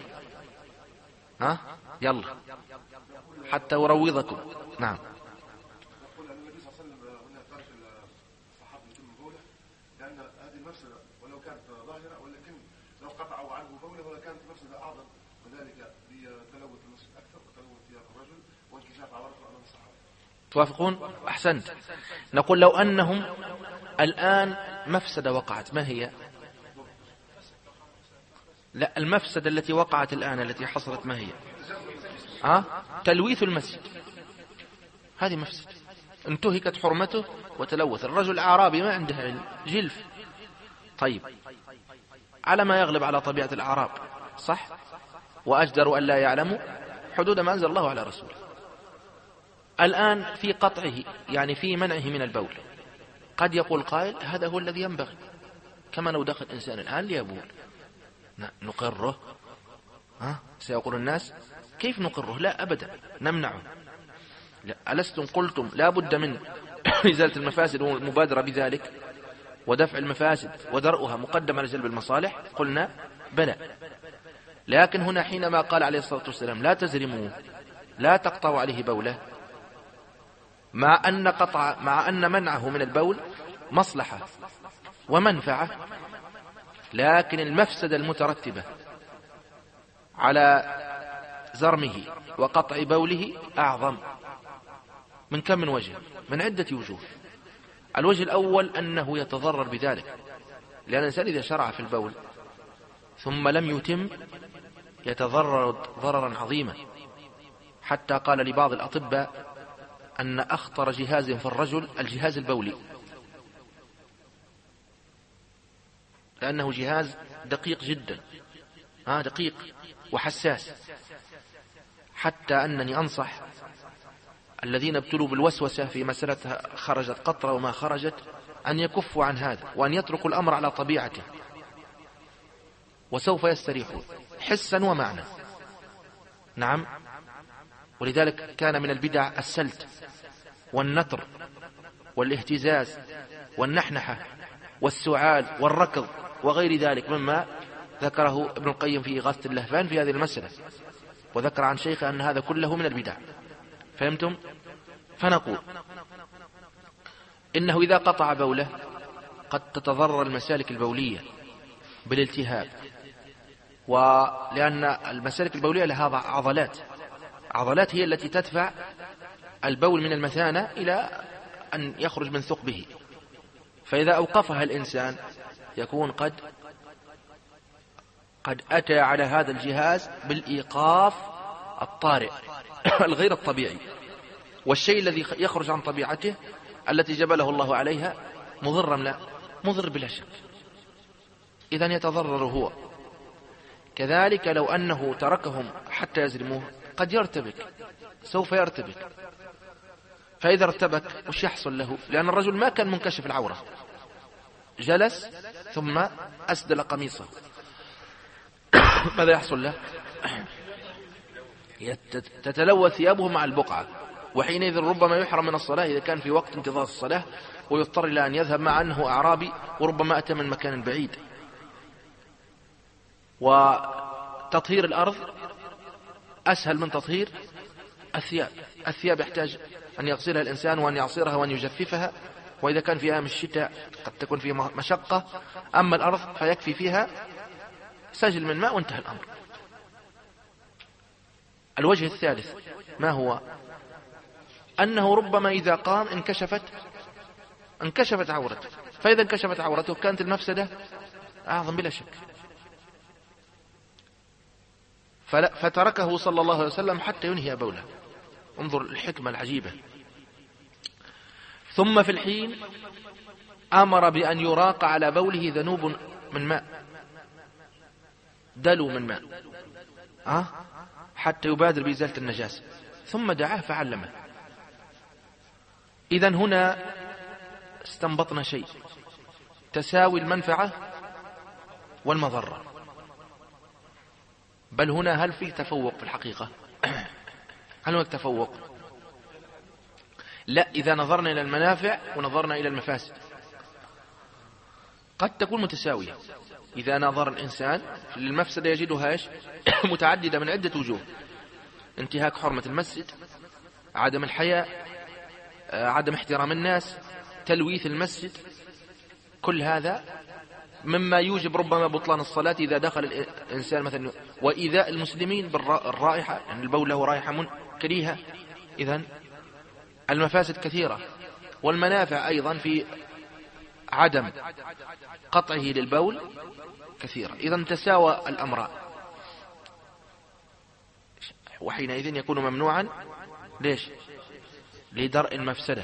يلا حتى أروضكم. نعم. يقول أن النبي صلى الله عليه وسلم هنا ترك الصحابة يتم بوله لأن هذه المفسدة ولو كانت ظاهرة، ولكن لو قطعوا عنه بوله ولكانت مفسدة أعظم، وذلك بتلوث المسجد أكثر وتلوث ثياب الرجل وانكشاف عورته أمام الصحابة. توافقون؟ أحسنت. نقول لو أنهم الآن مفسدة وقعت، ما هي؟ لا، المفسدة التي وقعت الآن التي حصلت ما هي؟ تلويث المسجد، هذه مفسدة، انتهكت حرمته وتلوث. الرجل الأعرابي ما عنده علم، جلف. طيب، على ما يغلب على طبيعة الأعراب، صح؟ وأجدر أن لا يعلموا حدود ما أنزل الله على رسوله. الآن في قطعه، يعني في منعه من البول، قد يقول قائل: هذا هو الذي ينبغي، كما لو دخل إنسان الآن ليبول نقره. سيقول الناس: كيف نقره؟ لا أبدا، نمنعه. لا، ألستم قلتم لا بد من إزالة المفاسد والمبادرة بذلك، ودفع المفاسد ودرءها مقدم على جلب المصالح؟ قلنا بلى. لكن هنا حينما قال عليه الصلاة والسلام: لا تزرموه، لا تقطعوا عليه بوله، مع أن منعه من البول مصلحة ومنفعة، لكن المفسدة المترتبة على زرمه وقطع بوله أعظم. من كم من وجه؟ من عدة وجوه. الوجه الأول أنه يتضرر بذلك، لأن الإنسان إذا شرع في البول ثم لم يتم يتضرر ضررا عظيما، حتى قال لبعض الأطباء أن أخطر جهاز في الرجل الجهاز البولي، لأنه جهاز دقيق جدا، دقيق وحساس، حتى أنني أنصح الذين ابتلوا بالوسوسة في مسألة خرجت قطرة وما خرجت أن يكفوا عن هذا، وأن يتركوا الأمر على طبيعته، وسوف يستريحون حسا ومعنى. نعم. ولذلك كان من البدع السلت والنطر والاهتزاز والنحنحة والسعال والركض وغير ذلك مما ذكره ابن القيم في إغاثة اللهفان في هذه المسألة، وذكر عن شيخه أن هذا كله من البدع. فهمتم؟ فنقول إنه إذا قطع بوله قد تتضرر المسالك البولية بالالتهاب، ولأن المسالك البولية لها عضلات هي التي تدفع البول من المثانة إلى أن يخرج من ثقبه، فإذا أوقفها الإنسان يكون قد أتى على هذا الجهاز بالإيقاف الطارئ الغير الطبيعي، والشيء الذي يخرج عن طبيعته التي جبله الله عليها مضر أم لا؟ مضر بلا شك. إذن يتضرر هو. كذلك لو أنه تركهم حتى يزرموه قد يرتبك، سوف يرتبك، فإذا ارتبك وش يحصل له؟ لأن الرجل ما كان منكشف العورة، جلس ثم أسدل قميصه، ماذا يحصل له؟ تتلوث ثيابه مع البقعة، وحينئذ ربما يحرم من الصلاة إذا كان في وقت انتظار الصلاة، ويضطر إلى أن يذهب مع أنه أعرابي وربما أتى من مكان بعيد. وتطهير الأرض أسهل من تطهير الثياب. الثياب يحتاج أن يغسلها الإنسان وأن يعصرها وأن يجففها، وإذا كان في أيام الشتاء قد تكون فيه مشقة. أما الأرض فيكفي فيها سجل من ماء وانتهى الأمر. الوجه الثالث ما هو؟ أنه ربما إذا قام انكشفت عورته، فإذا انكشفت عورته كانت المفسدة أعظم بلا شك، فتركه صلى الله عليه وسلم حتى ينهي بوله. انظر الحكمة العجيبة. ثم في الحين أمر بأن يراق على بوله ذنوب من ماء، دلو من ماء، حتى يبادر بإزالة النجاسة، ثم دعاه فعلمه. إذن هنا استنبطنا شيء، تساوي المنفعة والمضرة. بل هنا هل في تفوق في الحقيقة؟ هل هناك تفوق؟ لا، إذا نظرنا إلى المنافع ونظرنا إلى المفاسد قد تكون متساوية. إذا نظر الإنسان للمفسدة يجدها متعددة من عدة وجوه: انتهاك حرمة المسجد، عدم الحياء، عدم احترام الناس، تلويث المسجد، كل هذا مما يوجب ربما بطلان الصلاة إذا دخل الإنسان مثلا، وإيذاء المسلمين بالرائحة، يعني البول له رائحة كريهة. إذن المفاسد كثيرة، والمنافع أيضا في عدم قطعه للبول كثيرة. إذن تساوى الأمران، وحينئذ يكون ممنوعا. ليش؟ لدرء المفسدة.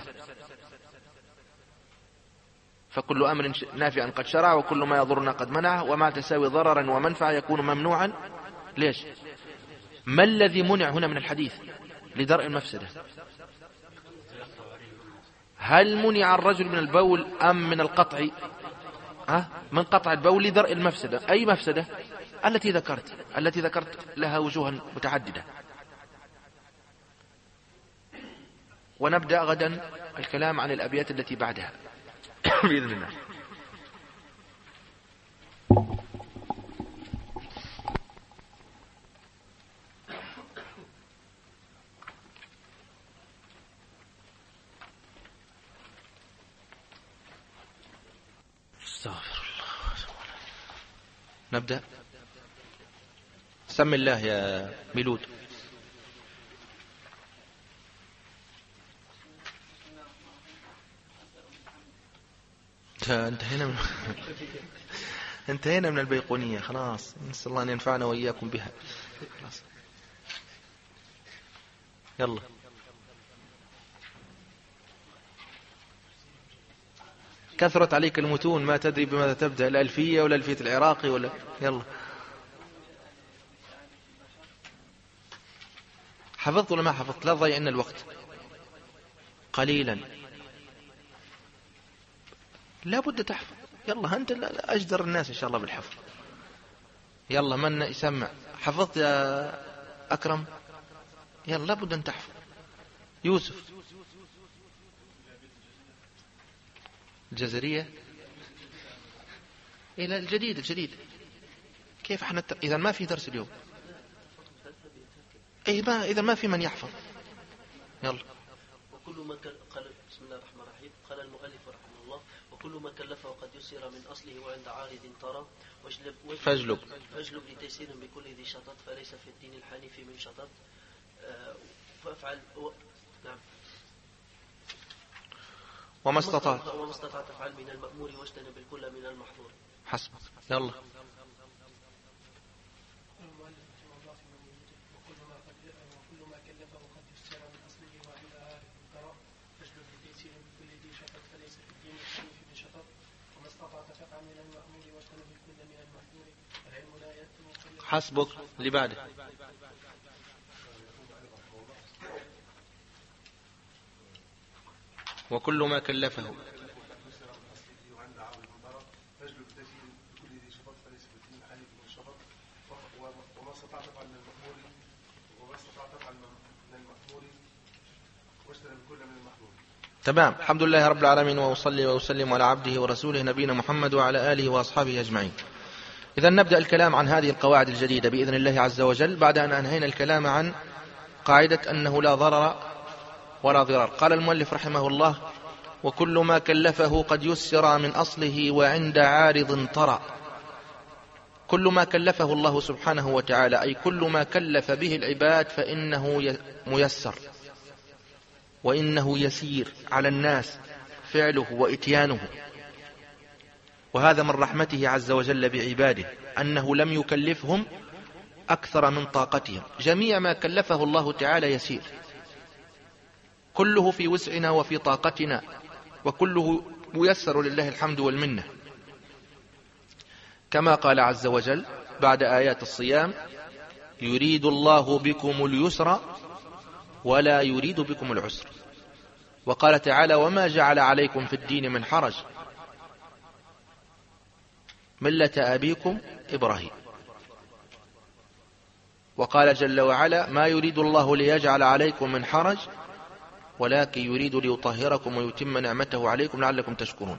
فكل أمر نافع قد شرع، وكل ما يضرنا قد منعه، وما تساوي ضررا ومنفعة يكون ممنوعا. ليش؟ ما الذي منع هنا من الحديث؟ لدرء المفسدة. هل منع الرجل من البول أم من القطع؟ من قطع البول لدرء المفسدة. أي مفسدة؟ التي ذكرت لها وجوها متعددة. ونبدأ غدا الكلام عن الأبيات التي بعدها بإذن الله. استغفر الله. نبدأ. سم الله يا ميلود. انتهينا من البيقونية خلاص، نسأل الله أن ينفعنا وإياكم بها. خلاص. يلا. كثرت عليك المتون، ما تدري بماذا تبدأ، الألفية ولا ألفية العراقي ولا. يلا. حفظت ولا ما حفظت؟ لا تضيعنا الوقت. قليلا لا بد تحفظ. يلا أنت أجدر الناس إن شاء الله بالحفظ. يلا من يسمع؟ حفظت يا أكرم؟ يلا لا بد أن تحفظ. يوسف. الجزرية إلى الجديد. كيف احنا إذا ما في درس اليوم؟ إذا ما في من يحفظ. يلا. وكل ما قال بسم الله الرحمن الرحيم. قال المؤلف رحمه الله: وكل ما كلفه قد يسر من أصله وعند عارض ترى فاجلب لتيسير بكل ذي شطط، فليس في الدين الحنيف من شطط. فافعل نعم. وما استطعت تفعل من المأمور واجتنب الكل من المحظور. حسبك. يلا. حسبك. اللي بعده. وكل ما كلفه تمام. الحمد لله رب العالمين، وأصلي وأسلم على عبده ورسوله نبينا محمد وعلى آله وأصحابه أجمعين. إذا نبدأ الكلام عن هذه القواعد الجديدة بإذن الله عز وجل بعد أن أنهينا الكلام عن قاعدة أنه لا ضرر ولا ضرار. قال المؤلف رحمه الله: وكل ما كلفه قد يسر من أصله وعند عارض طرأ. كل ما كلفه الله سبحانه وتعالى، أي كل ما كلف به العباد فإنه ميسر، وإنه يسير على الناس فعله وإتيانه. وهذا من رحمته عز وجل بعباده أنه لم يكلفهم أكثر من طاقتهم. جميع ما كلفه الله تعالى يسير، كله في وسعنا وفي طاقتنا، وكله ميسر لله الحمد والمنة. كما قال عز وجل بعد آيات الصيام: يريد الله بكم اليسر ولا يريد بكم العسر. وقال تعالى: وما جعل عليكم في الدين من حرج ملة أبيكم إبراهيم. وقال جل وعلا: ما يريد الله ليجعل عليكم من حرج ولكن يريد ليطهركم ويتم نعمته عليكم لعلكم تشكرون.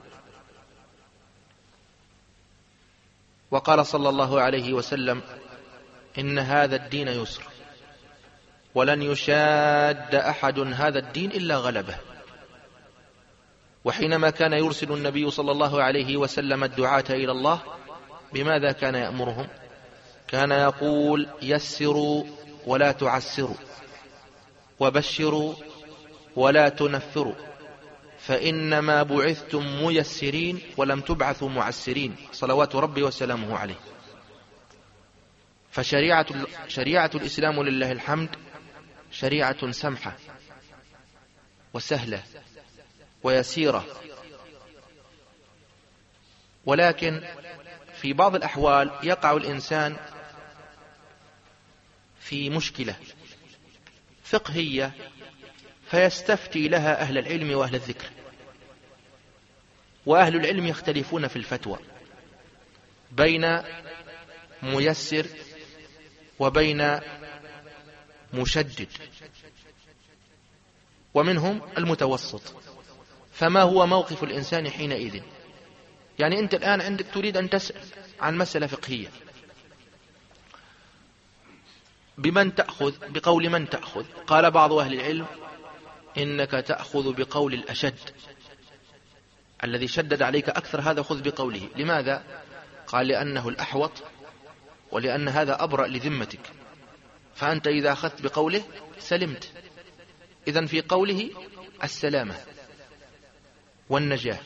وقال صلى الله عليه وسلم: إن هذا الدين يسر ولن يشاد أحد هذا الدين إلا غلبه. وحينما كان يرسل النبي صلى الله عليه وسلم الدعاة إلى الله، بماذا كان يأمرهم؟ كان يقول: يسروا ولا تعسروا، وبشروا ولا تنفروا، فإنما بعثتم ميسرين ولم تبعثوا معسرين، صلوات ربي وسلامه عليه. فشريعة الإسلام لله الحمد شريعة سمحة وسهلة ويسيرة. ولكن في بعض الأحوال يقع الإنسان في مشكلة فقهية فيستفتي لها أهل العلم وأهل الذكر، وأهل العلم يختلفون في الفتوى بين ميسر وبين مشدد، ومنهم المتوسط. فما هو موقف الإنسان حينئذ؟ يعني أنت الآن عندك تريد أن تسأل عن مسألة فقهية، بمن تأخذ؟ بقول من تأخذ؟ قال بعض أهل العلم: إنك تأخذ بقول الأشد، الذي شدد عليك أكثر هذا خذ بقوله. لماذا؟ قال: لأنه الأحوط، ولأن هذا أبرأ لذمتك. فأنت إذا أخذت بقوله سلمت، إذن في قوله السلامة والنجاة.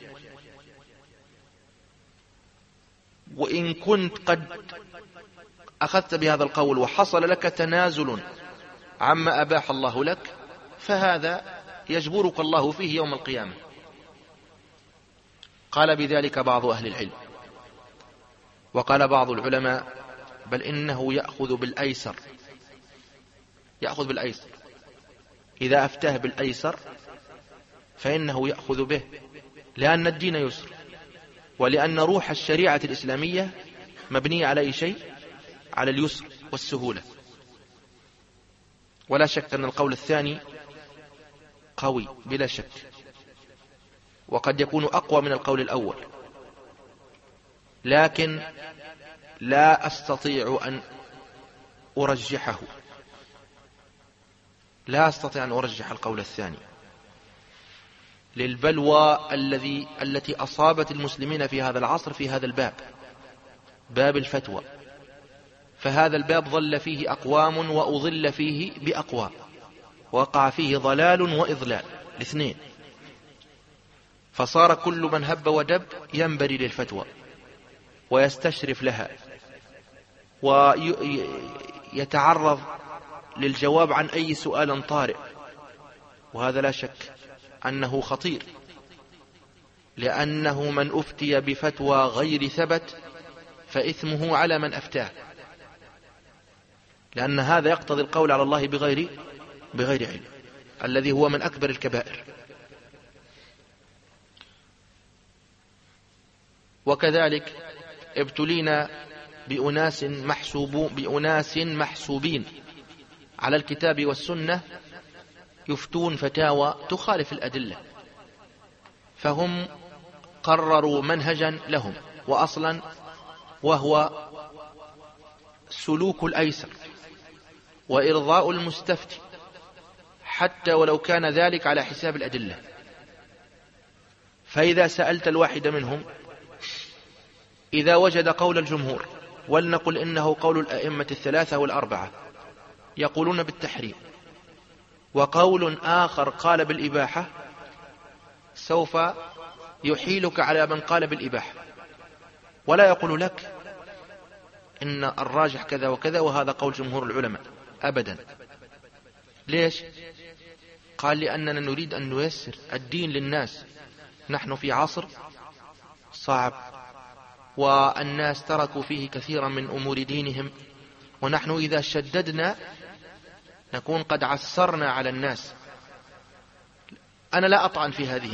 وإن كنت قد أخذت بهذا القول وحصل لك تنازل عما أباح الله لك، فهذا يجبرك الله فيه يوم القيامة. قال بذلك بعض أهل العلم. وقال بعض العلماء: بل إنه يأخذ بالأيسر، يأخذ بالأيسر. إذا أفتاه بالأيسر فإنه يأخذ به، لأن الدين يسر، ولأن روح الشريعة الإسلامية مبنية على أي شيء؟ على اليسر والسهولة. ولا شك أن القول الثاني قوي بلا شك، وقد يكون أقوى من القول الأول، لكن لا أستطيع أن أرجحه، لا أستطيع أن أرجح القول الثاني للبلوى التي أصابت المسلمين في هذا العصر في هذا الباب، باب الفتوى. فهذا الباب ظل فيه أقوام وأضل فيه بأقوام، وقع فيه ضلال وإضلال الاثنين. فصار كل من هب ودب ينبري للفتوى ويستشرف لها ويتعرض للجواب عن أي سؤال طارئ، وهذا لا شك أنه خطير، لأنه من أفتي بفتوى غير ثبت فإثمه على من أفتاه، لأن هذا يقتضي القول على الله بغير علم، الذي هو من أكبر الكبائر. وكذلك ابتلينا بأناس محسوبين على الكتاب والسنة يفتون فتاوى تخالف الأدلة، فهم قرروا منهجا لهم وأصلا وهو سلوك الأيسر وإرضاء المستفتي حتى ولو كان ذلك على حساب الأدلة. فإذا سألت الواحد منهم إذا وجد قول الجمهور، ولنقل إنه قول الأئمة الثلاثة والأربعة، يقولون بالتحريم، وقول آخر قال بالإباحة، سوف يحيلك على من قال بالإباحة، ولا يقول لك إن الراجح كذا وكذا وهذا قول جمهور العلماء أبدا. ليش؟ قال لأننا نريد أن نيسر الدين للناس. نحن في عصر صعب والناس تركوا فيه كثيرا من أمور دينهم، ونحن إذا شددنا نكون قد عسرنا على الناس. أنا لا أطعن في هذه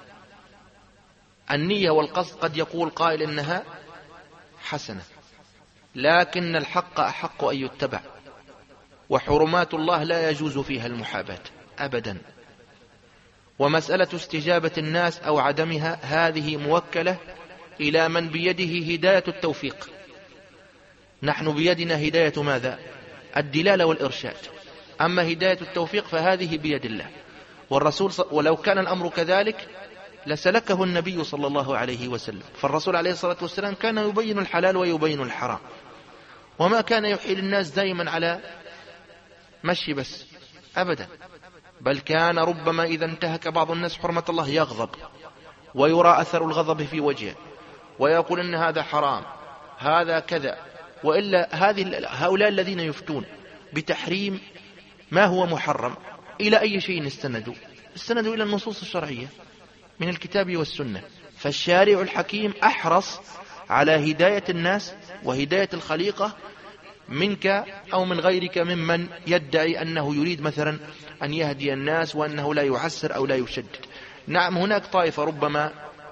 النية والقصد قد يقول قائل إنها حسنة، لكن الحق أحق أن يتبع، وحرمات الله لا يجوز فيها المحاباة أبدا. ومسألة استجابة الناس أو عدمها هذه موكلة إلى من بيده هداية التوفيق. نحن بيدنا هداية ماذا؟ الدلالة والإرشاد، أما هداية التوفيق فهذه بيد الله والرسول. ولو كان الأمر كذلك لسلكه النبي صلى الله عليه وسلم، فالرسول عليه الصلاة والسلام كان يبين الحلال ويبين الحرام، وما كان يحيل الناس دائما على مشي بس أبدا، بل كان ربما إذا انتهك بعض الناس حرمة الله يغضب ويرى أثر الغضب في وجهه ويقول إن هذا حرام هذا كذا. وإلا هؤلاء الذين يفتون بتحريم ما هو محرم إلى أي شيء استندوا إلى النصوص الشرعية من الكتاب والسنة. فالشارع الحكيم أحرص على هداية الناس وهداية الخليقة منك أو من غيرك ممن يدعي أنه يريد مثلا أن يهدي الناس وأنه لا يعسر أو لا يشدد. نعم هناك طائفة ربما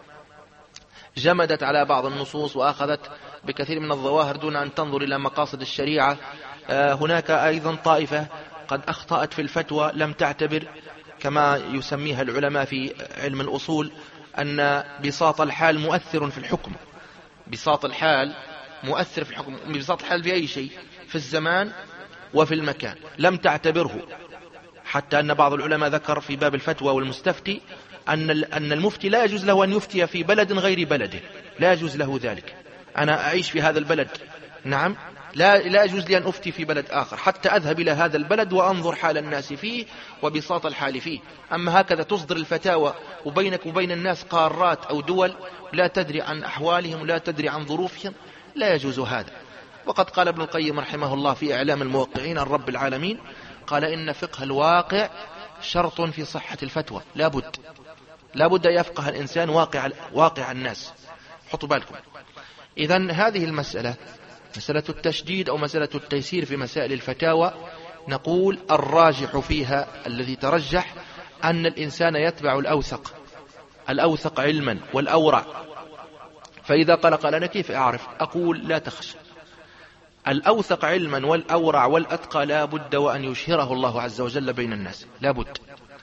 جمدت على بعض النصوص وأخذت بكثير من الظواهر دون أن تنظر إلى مقاصد الشريعة. هناك أيضا طائفة قد أخطأت في الفتوى، لم تعتبر كما يسميها العلماء في علم الأصول أن بساط الحال مؤثر في الحكم. بساط الحال مؤثر في الحكم، بساط الحال في أي شيء، في الزمان وفي المكان، لم تعتبره. حتى أن بعض العلماء ذكر في باب الفتوى والمستفتي أن المفتي لا يجوز له أن يفتي في بلد غير بلده، لا يجوز له ذلك. أنا أعيش في هذا البلد، نعم، لا يجوز لي أن أفتي في بلد آخر حتى أذهب إلى هذا البلد وأنظر حال الناس فيه وبساط الحال فيه. أما هكذا تصدر الفتاوى وبينك وبين الناس قارات أو دول لا تدري عن أحوالهم ولا تدري عن ظروفهم، لا يجوز هذا. وقد قال ابن القيم رحمه الله في إعلام الموقعين عن رب العالمين، قال إن فقه الواقع شرط في صحة الفتوى. لا بد أن يفقه الإنسان واقع الناس. حطوا بالكم. إذن هذه المسألة، مسألة التشديد أو مسألة التيسير في مسائل الفتاوى، نقول الراجح فيها الذي ترجح أن الإنسان يتبع الأوثق علما والأورع. فإذا قال أنا كيف أعرف؟ أقول لا تخشى، الأوثق علما والأورع والأتقى لا بد وأن يشهره الله عز وجل بين الناس، لا بد،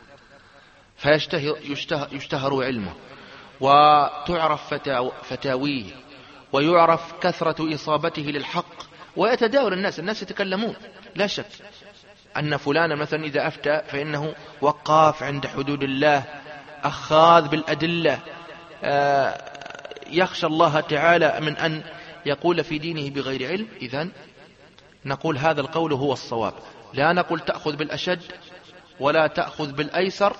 فيشتهر علمه وتعرف فتاويه ويعرف كثرة إصابته للحق ويتداول الناس يتكلمون. لا شك أن فلانا مثلا إذا أفتى فإنه وقاف عند حدود الله، أخاذ بالأدلة، يخشى الله تعالى من أن يقول في دينه بغير علم. إذن نقول هذا القول هو الصواب، لا نقول تأخذ بالأشد ولا تأخذ بالأيسر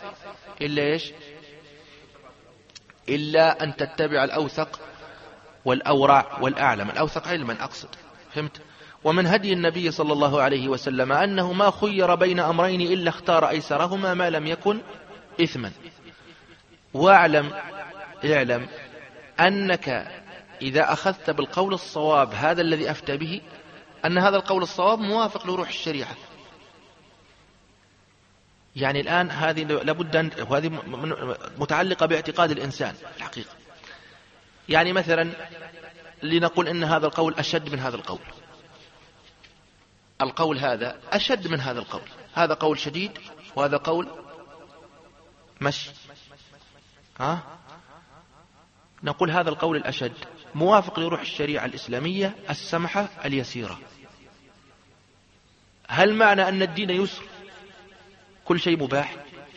إلا أن تتبع الأوثق والأورع والأعلم، الأوثق علما أقصد، فهمت؟ ومن هدي النبي صلى الله عليه وسلم أنه ما خير بين أمرين إلا اختار أيسرهما ما لم يكن إثما. واعلم أنك إذا أخذت بالقول الصواب هذا الذي أفتى به، أن هذا القول الصواب موافق لروح الشريعة. يعني الآن هذه لابد وهذه متعلقة باعتقاد الإنسان الحقيقة. يعني مثلا لنقول إن هذا القول أشد من هذا القول، القول هذا أشد من هذا القول. هذا قول شديد وهذا قول مشي. نقول هذا القول الأشد موافق لروح الشريعة الإسلامية السمحة اليسيرة. هل معنى أن الدين يسر كل شيء مباح؟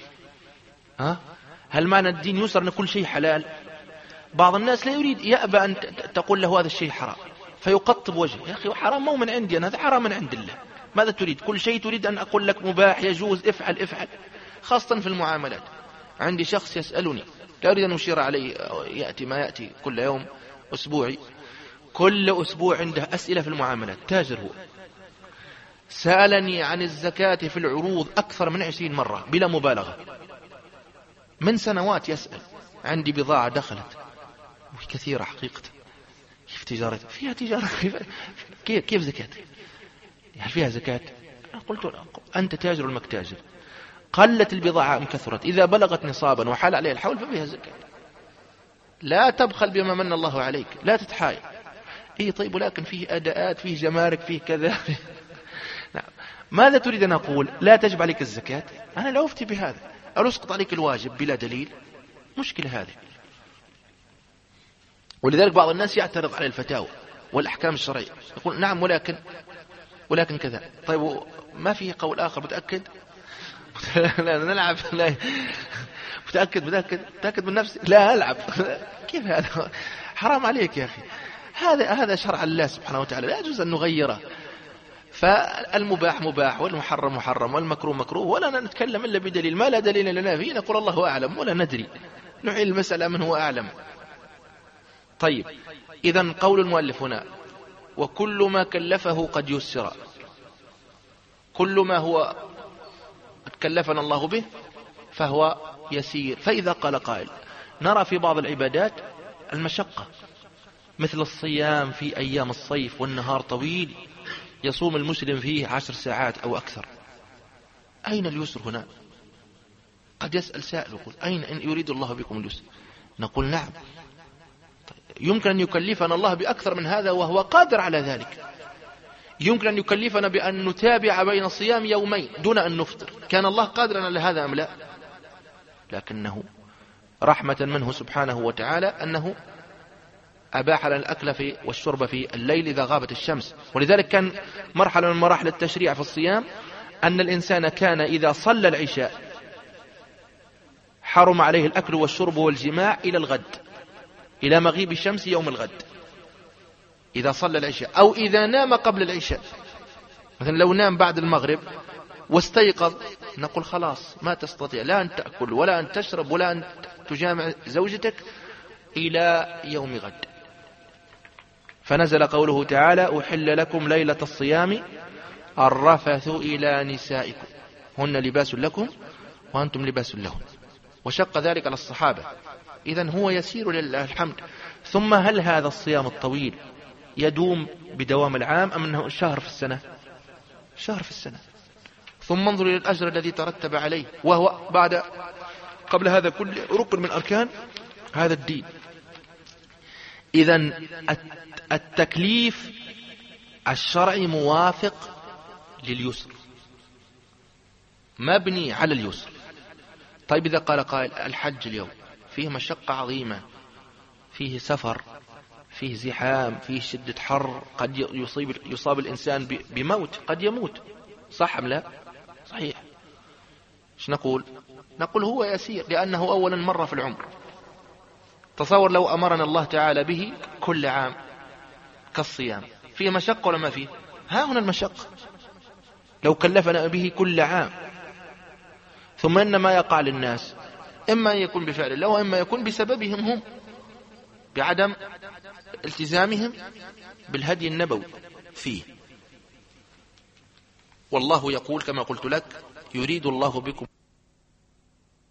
هل معنى الدين يسر أن كل شيء حلال؟ بعض الناس لا يريد، يأبى أن تقول له هذا الشيء حرام فيقطب وجهه. يا أخي حرام مو من عندي أنا، هذا حرام من عند الله. ماذا تريد؟ كل شيء تريد أن أقول لك مباح يجوز افعل. خاصة في المعاملات. عندي شخص يسألني، لا أريد أن أشير عليه، يأتي ما يأتي كل يوم أسبوعي، كل أسبوع عنده أسئلة في المعاملات. تاجر هو، سألني عن الزكاة في العروض أكثر من 20 مرة بلا مبالغة، من سنوات يسأل. عندي بضاعة دخلت كثيرة حقيقة، كيف تجارة فيها تجارة؟ كيف زكاة؟ هل فيها زكاة؟ قلت له أنت تاجر المكتاجر، قلت البضاعة أم كثرت، إذا بلغت نصابا وحال عليه الحول ففيها زكاة. لا تبخل بما من الله عليك، لا تتحايل. طيب ولكن فيه أداءات، فيه جمارك، فيه كذا. نعم. ماذا تريد أن أقول؟ لا تجب عليك الزكاة؟ أنا لا أفتي بهذا. أو أسقط عليك الواجب بلا دليل؟ مشكلة هذه. ولذلك بعض الناس يعترض على الفتاوى والأحكام الشرعية، يقول نعم ولكن كذا. طيب ما فيه قول آخر متأكد؟ لا نلعب. لا متأكد من نفسي؟ لا ألعب. كيف هذا؟ حرام عليك يا أخي. هذا شرع الله سبحانه وتعالى، لا يجوز أن نغيره. فالمباح مباح والمحرم محرم والمكروه مكروه، ولا نتكلم إلا بدليل. ما لا دليل لنا فيه نقول الله أعلم ولا ندري، نعيل المسألة من هو أعلم. طيب، إذن قول المؤلف هنا وكل ما كلفه قد يسر، كل ما هو كلفنا الله به فهو يسير. فإذا قال قائل نرى في بعض العبادات المشقة، مثل الصيام في أيام الصيف والنهار طويل يصوم المسلم فيه 10 ساعات أو أكثر، أين اليسر هنا؟ قد يسأل سائل يقول أين إن يريد الله بكم اليسر؟ نقول نعم، يمكن أن يكلفنا الله بأكثر من هذا وهو قادر على ذلك. يمكن أن يكلفنا بأن نتابع بين الصيام يومين دون أن نفطر، كان الله قادرا على هذا أم لا؟ لكنه رحمة منه سبحانه وتعالى أنه أباح لنا الأكل والشرب في الليل إذا غابت الشمس. ولذلك كان مرحلة من مراحل التشريع في الصيام أن الإنسان كان إذا صلى العشاء حرم عليه الأكل والشرب والجماع إلى الغد، إلى مغيب الشمس يوم الغد، إذا صلى العشاء، أو إذا نام قبل العشاء. مثلا لو نام بعد المغرب واستيقظ نقول خلاص ما تستطيع لا أن تأكل ولا أن تشرب ولا أن تجامع زوجتك إلى يوم غد. فنزل قوله تعالى أحل لكم ليلة الصيام الرفث إلى نسائكم هن لباس لكم وأنتم لباس لهم، وشق ذلك على الصحابة. إذن هو يسير لله الحمد. ثم هل هذا الصيام الطويل يدوم بدوام العام أم أنه شهر في السنة؟ شهر في السنة. ثم انظر إلى الأجر الذي ترتب عليه، وهو قبل هذا كل ركن من أركان هذا الدين. إذن التكليف الشرعي موافق لليسر، مبني على اليسر. طيب إذا قال قائل الحج اليوم فيه مشقة عظيمة، فيه سفر، فيه زحام، فيه شدة حر، قد يصاب الإنسان بموت، قد يموت، صح أم لا؟ صحيح. ايش نقول؟ نقول هو يسير لأنه أولا مرة في العمر. تصور لو أمرنا الله تعالى به كل عام كالصيام، فيه مشقة ولا ما فيه؟ ها هنا المشقة. لو كلفنا به كل عام، ثم إن ما يقع للناس إما أن يكون بفعل الله وإما يكون بسببهم هم، بعدم التزامهم بالهدي النبوي فيه. والله يقول كما قلت لك يريد الله بكم